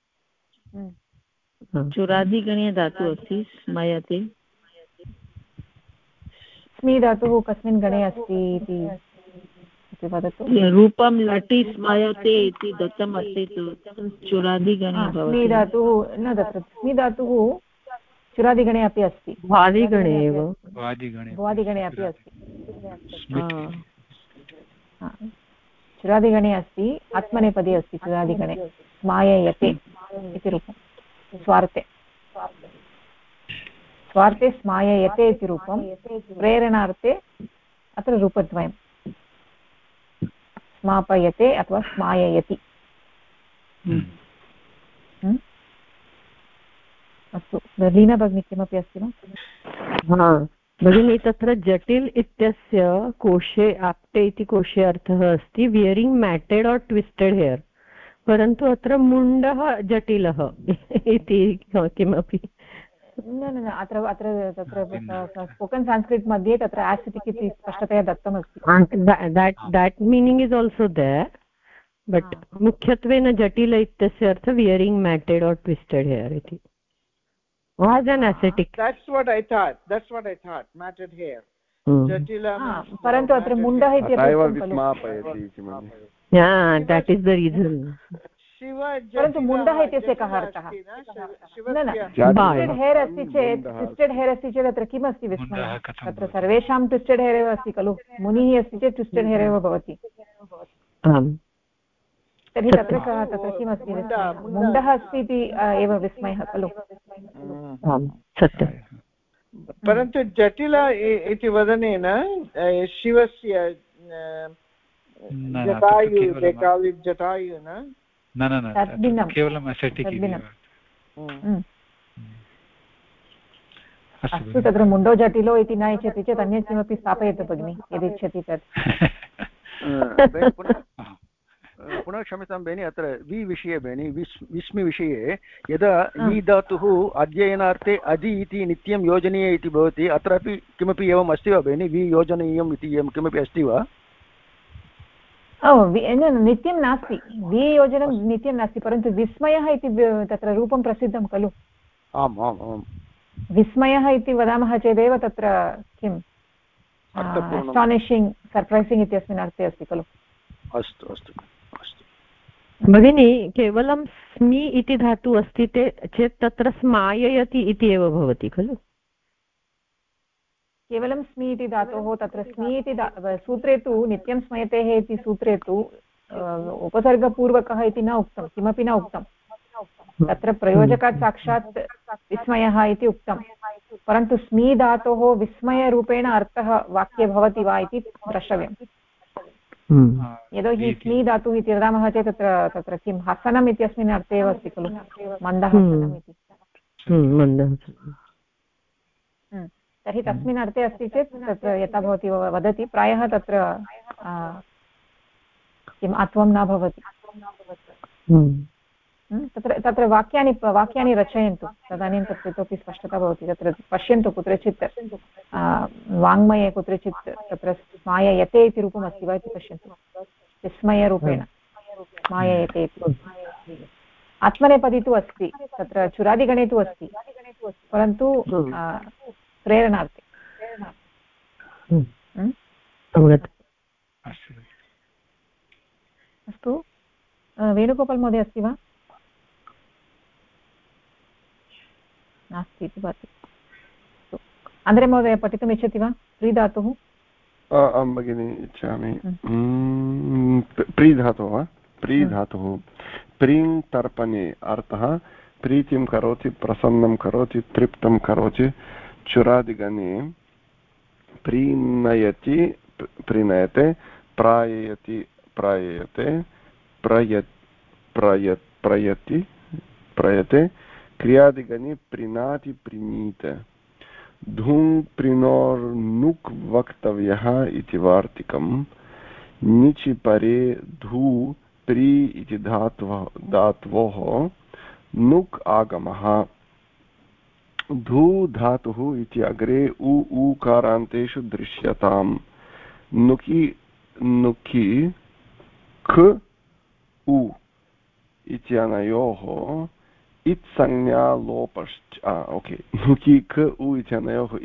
चुरादिगणे धातुः अस्ति स्मयते स्मी धातुः कस्मिन् गणे अस्ति इति वदतु रूपं लटि स्मयते इति दत्तम् अस्ति चुरादिगणे स्मी धातुः न तत्र स्मी धातुः चुरादिगणे अपि अस्ति भ्वादिगणे एव भ्वादिगणे अपि अस्ति चुरादिगणे अस्ति आत्मनेपदी अस्ति चुरादिगणे स्माययते इति रूपं स्वार्थे स्माययते इति रूपं प्रेरणार्थे अत्र रूपद्वयं स्मापयते अथवा स्माययति अस्तु लीना भगिनी किमपि अस्ति वा भगिनी तत्र जटिल इत्यस्य कोशे आप्ते इति कोशे अर्थः अस्ति वियरिङ्ग् मैटेड् और ट्विस्टेड् हेयर् परन्तु अत्र मुण्डः जटिलः इति किमपि न अत्र तत्र स्पोकन् संस्कृत मध्ये तत्र एसिटिक् इति स्पष्टतया दत्तमस्ति that meaning is also there but मुख्यत्वेन जटिल इत्यस्य अर्थः वियरिङ्ग् मैटेड् और ट्विस्टेड् हेयर् इति was an ascetic that's what I thought matted hair jatila parantu atra mundah iti that is the reason parantu mundah ityasya kah arthah twisted hair asti chet atra kim asti vismaya atra sarvesham twisted hair eva asti kalu munihi asti chet twisted hair eva bhavati तर्हि तत्र किमस्ति मुण्डः अस्ति इति एव विस्मयः खलु सत्यं परन्तु जटिल इति वदनेन शिवस्य जटायु न केवलम् असेटिक् अस्तु तत्र मुण्डो जटिलो इति न इच्छति चेत् अन्यत् किमपि स्थापयतु भगिनि यदिच्छति तत् पुनः क्षम्यतां बेनि अत्र वि विषये बेनि विस्मि विषये यदा नी धातुः अध्ययनार्थे अधि इति नित्यं योजनीय इति भवति अत्रापि किमपि एवम् अस्ति वा बेनि वि योजनीयम् इति एवं किमपि अस्ति वा नित्यं नास्ति वियोजनं नित्यं नास्ति परन्तु विस्मयः इति तत्र रूपं प्रसिद्धं खलु आम् आम् आम् विस्मयः इति वदामः चेदेव तत्र किम् अस्टानिशिङ्ग् सर्प्रैसिङ्ग् इत्यस्मिन् अर्थे अस्ति खलु अस्तु अस्तु भगिनी केवलं स्मि इति धातुः अस्ति चेत् तत्र स्माययति इति एव भवति खलु केवलं स्मि इति धातोः तत्र स्मि इति सूत्रे तु नित्यं स्मयतेः इति सूत्रे तु उपसर्गपूर्वकः इति न उक्तं किमपि न उक्तं तत्र प्रयोजकात् साक्षात् विस्मयः इति उक्तं परन्तु स्मि धातोः विस्मयरूपेण अर्थः वाक्ये भवति वा इति द्रष्टव्यम् यतोहि स्मि धातुः इति वदामः चेत् तत्र किं हसनम् इत्यस्मिन् अर्थे एव अस्ति खलु मन्दहसनम् इति तर्हि तस्मिन् अर्थे अस्ति चेत् तत्र यथा भवती वदति प्रायः तत्र किम् अत्वं न भवति तत्र वाक्यानि रचयन्तु तदानीं तत्र इतोपि स्पष्टता भवति तत्र पश्यन्तु कुत्रचित् वाङ्मये कुत्रचित् तत्र स्माययते इति रूपम् अस्ति वा इति पश्यन्तु विस्मयरूपेण स्माययते इति आत्मनेपदी तु अस्ति तत्र चुरादिगणे तु अस्ति परन्तु प्रेरणार्थे अस्तु वेणुगोपाल् महोदय अस्ति वा नास्ति इति भाति अन्द्रे महोदय पठितुम् इच्छति वा प्रीधातुः आं भगिनि इच्छामि प्रीधातुः वा प्रीधातुः प्रीं तर्पणे अर्थः प्रीतिं करोति प्रसन्नं करोति तृप्तं करोति चुरादिगणे प्रीणयति प्रीणयते प्राययति प्राययते प्रयते क्रियादिगणे प्रीणाति प्रीणीते धूं प्रीणोर्नुक् वक्तव्यः इति वार्तिकं निचि परे धू प्री इति धातवोः नुक् आगमः धू धातुः इति अग्रे ऊकारान्तेषु दृश्यताम् नुकि ख उ इत्यनयोः इत्संज्ञा लोपश्च ओके नुकि ख उ इत्यनयोः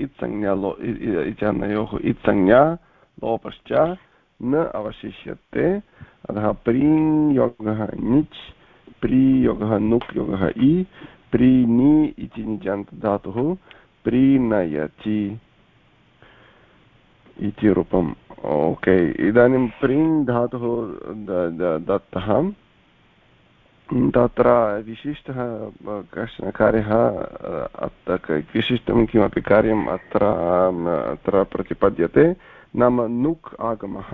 इत्संज्ञा लोपश्च न अवशिष्यते अतः प्रीं योगः निच् प्रीयोगः नुक् योगः इ प्रीणि इति निजान्तधातुः प्रीणयति इति रूपम् ओके इदानीं प्रीं धातुः दत्तः तत्र विशिष्टः कश्चन कार्यः विशिष्टं किमपि कार्यम् अत्र प्रतिपद्यते नाम नुक् आगमः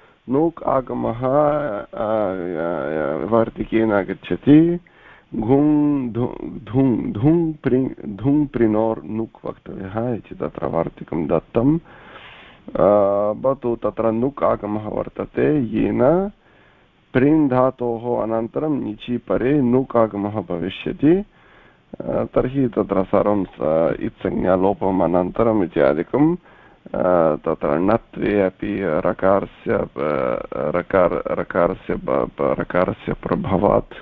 वार्तिकेन आगच्छति घुं धुं प्रिणोर् नुक् वक्तव्यः इति तत्र वार्तिकं दत्तं भवतु तत्र नुक् आगमः वर्तते येन प्रीं धातोः अनन्तरं निचि परे नुक् आगमः भविष्यति तर्हि तत्र सर्वं इत्संज्ञालोपम् अनन्तरम् इत्यादिकं तत्र णत्वे अपि रकारस्य प्रभावात्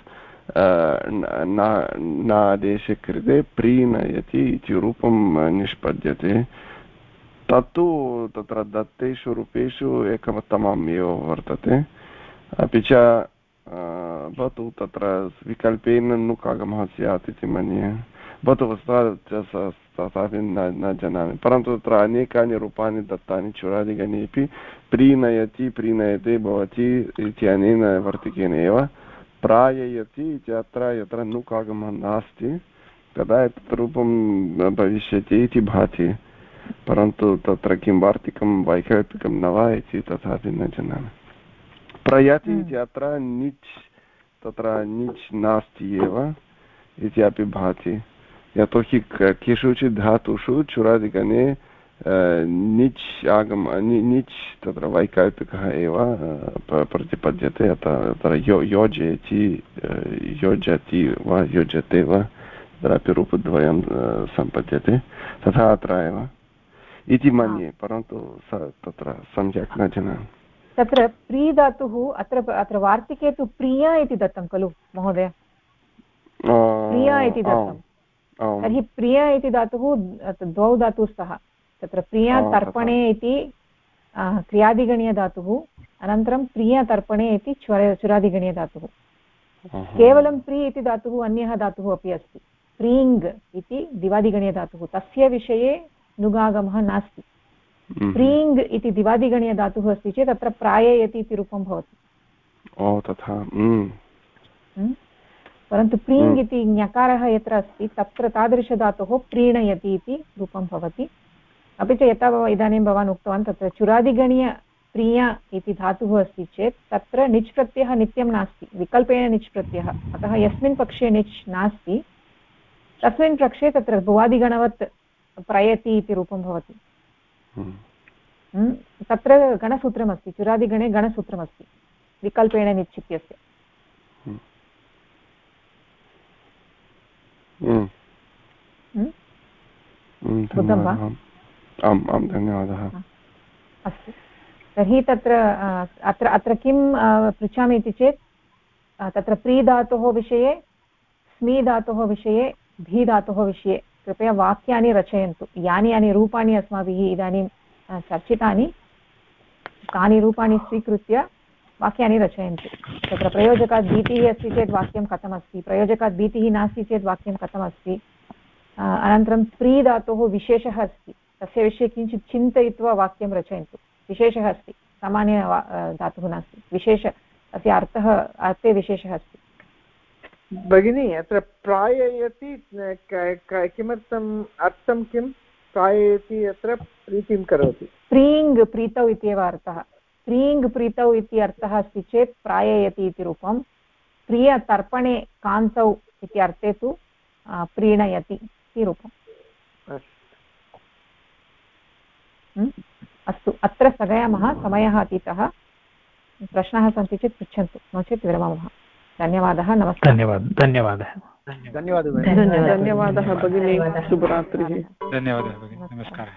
नादेशे कृते प्रीणयति इति रूपं निष्पद्यते तत्तु तत्र दत्तेषु रूपेषु एकमत्तमम् एव वर्तते अपि च भवतु तत्र विकल्पेन नुक् आगमः स्यात् इति मन्ये भवतु तथापि न जानामि परन्तु तत्र अनेकानि रूपाणि दत्तानि चुरादिगणेपि प्रीणयति प्रीणयते भवति इत्यनेन वर्तिकेन एव प्राययति इत्यत्र यत्र नुक् आगमः नास्ति तदा एतत् रूपं भविष्यति इति भाति परन्तु तत्र किं वार्तिकं वैकल्पिकं न वा इति तथापि न जानामि प्रयति इत्यत्र निच् तत्र निच् नास्ति एव इत्यपि भाति यतोहि केषुचित् धातुषु चुरादिगणे निच् निच् तत्र वैकल्पिकः एव प्रतिपद्यते अतः योजयति योजति वा योजते वा तत्रापि रूपद्वयं सम्पद्यते तथा अत्र एव इति मन्ये परन्तु तत्र सम्यक् न जानामि तत्र प्री धातुः अत्र वार्तिके तु प्रिया इति दत्तं खलु महोदय प्रिया इति दत्तं तर्हि प्रिया इति धातुः द्वौ धातुः स्तः तत्र प्रिया तर्पणे इति क्रियादिगणीयधातुः अनन्तरं प्रिया तर्पणे इति चुरादिगणीयधातुः केवलं प्री इति धातुः अन्यः धातुः अपि अस्ति प्रीङ् इति दिवादिगणीयधातुः तस्य विषये नुगागमः नास्ति प्रीङ् इति दिवादिगणीयधातुः अस्ति चेत् अत्र प्राययति इति रूपं भवति तथा परन्तु प्रीङ् इति ञकारः यत्र अस्ति तत्र तादृशधातोः प्रीणयति इति रूपं भवति अपि च यथा इदानीं भवान् उक्तवान् तत्र चुरादिगणीय प्रिया इति धातुः अस्ति चेत् तत्र निच् प्रत्ययः नित्यं नास्ति विकल्पेन निच् प्रत्ययः अतः यस्मिन् पक्षे निच् नास्ति तस्मिन् पक्षे तत्र भुवादिगणवत् प्रयति इति रूपं भवति तत्र गणसूत्रमस्ति चुरादिगणे गणसूत्रमस्ति विकल्पेन निच् इत्यस्य बुद्धं वा आम् धन्यवादः अस्तु तर्हि तत्र अत्र किं पृच्छामि इति चेत् तत्र प्री धातोः विषये स्मी धातोः विषये भी धातोः विषये कृपया वाक्यानि रचयन्तु यानि यानि रूपाणि अस्माभिः इदानीं चर्चितानि तानि रूपाणि स्वीकृत्य वाक्यानि रचयन्तु तत्र प्रयोजकात् भीतिः अस्ति चेत् वाक्यं कथमस्ति प्रयोजकात् भीतिः नास्ति चेत् वाक्यं कथमस्ति अनन्तरं प्री धातोः विशेषः अस्ति तस्य विषये किञ्चित् चिन्तयित्वा वाक्यं रचयन्तु विशेषः अस्ति सामान्य धातुः नास्ति विशेष तस्य अर्थे विशेषः अस्ति भगिनी अत्र प्राययति किमर्थम् अर्थं किं प्राययति अत्र प्रीतिं करोति प्रीङ् प्रीतौ इत्येव अर्थः प्रीङ् प्रीतौ इति अर्थः अस्ति चेत् प्राययति इति रूपं प्रियतर्पणे कान्तौ इति अर्थे तु प्रीणयति इति रूपम् अस्तु अत्र स्थगयामः समयः अतीतः प्रश्नाः सन्ति चेत् पृच्छन्तु नो चेत् विरमामः धन्यवादः नमस्ते धन्यवादः धन्यवादः भगिनी शुभरात्रिः धन्यवादः भगिनी नमस्कारः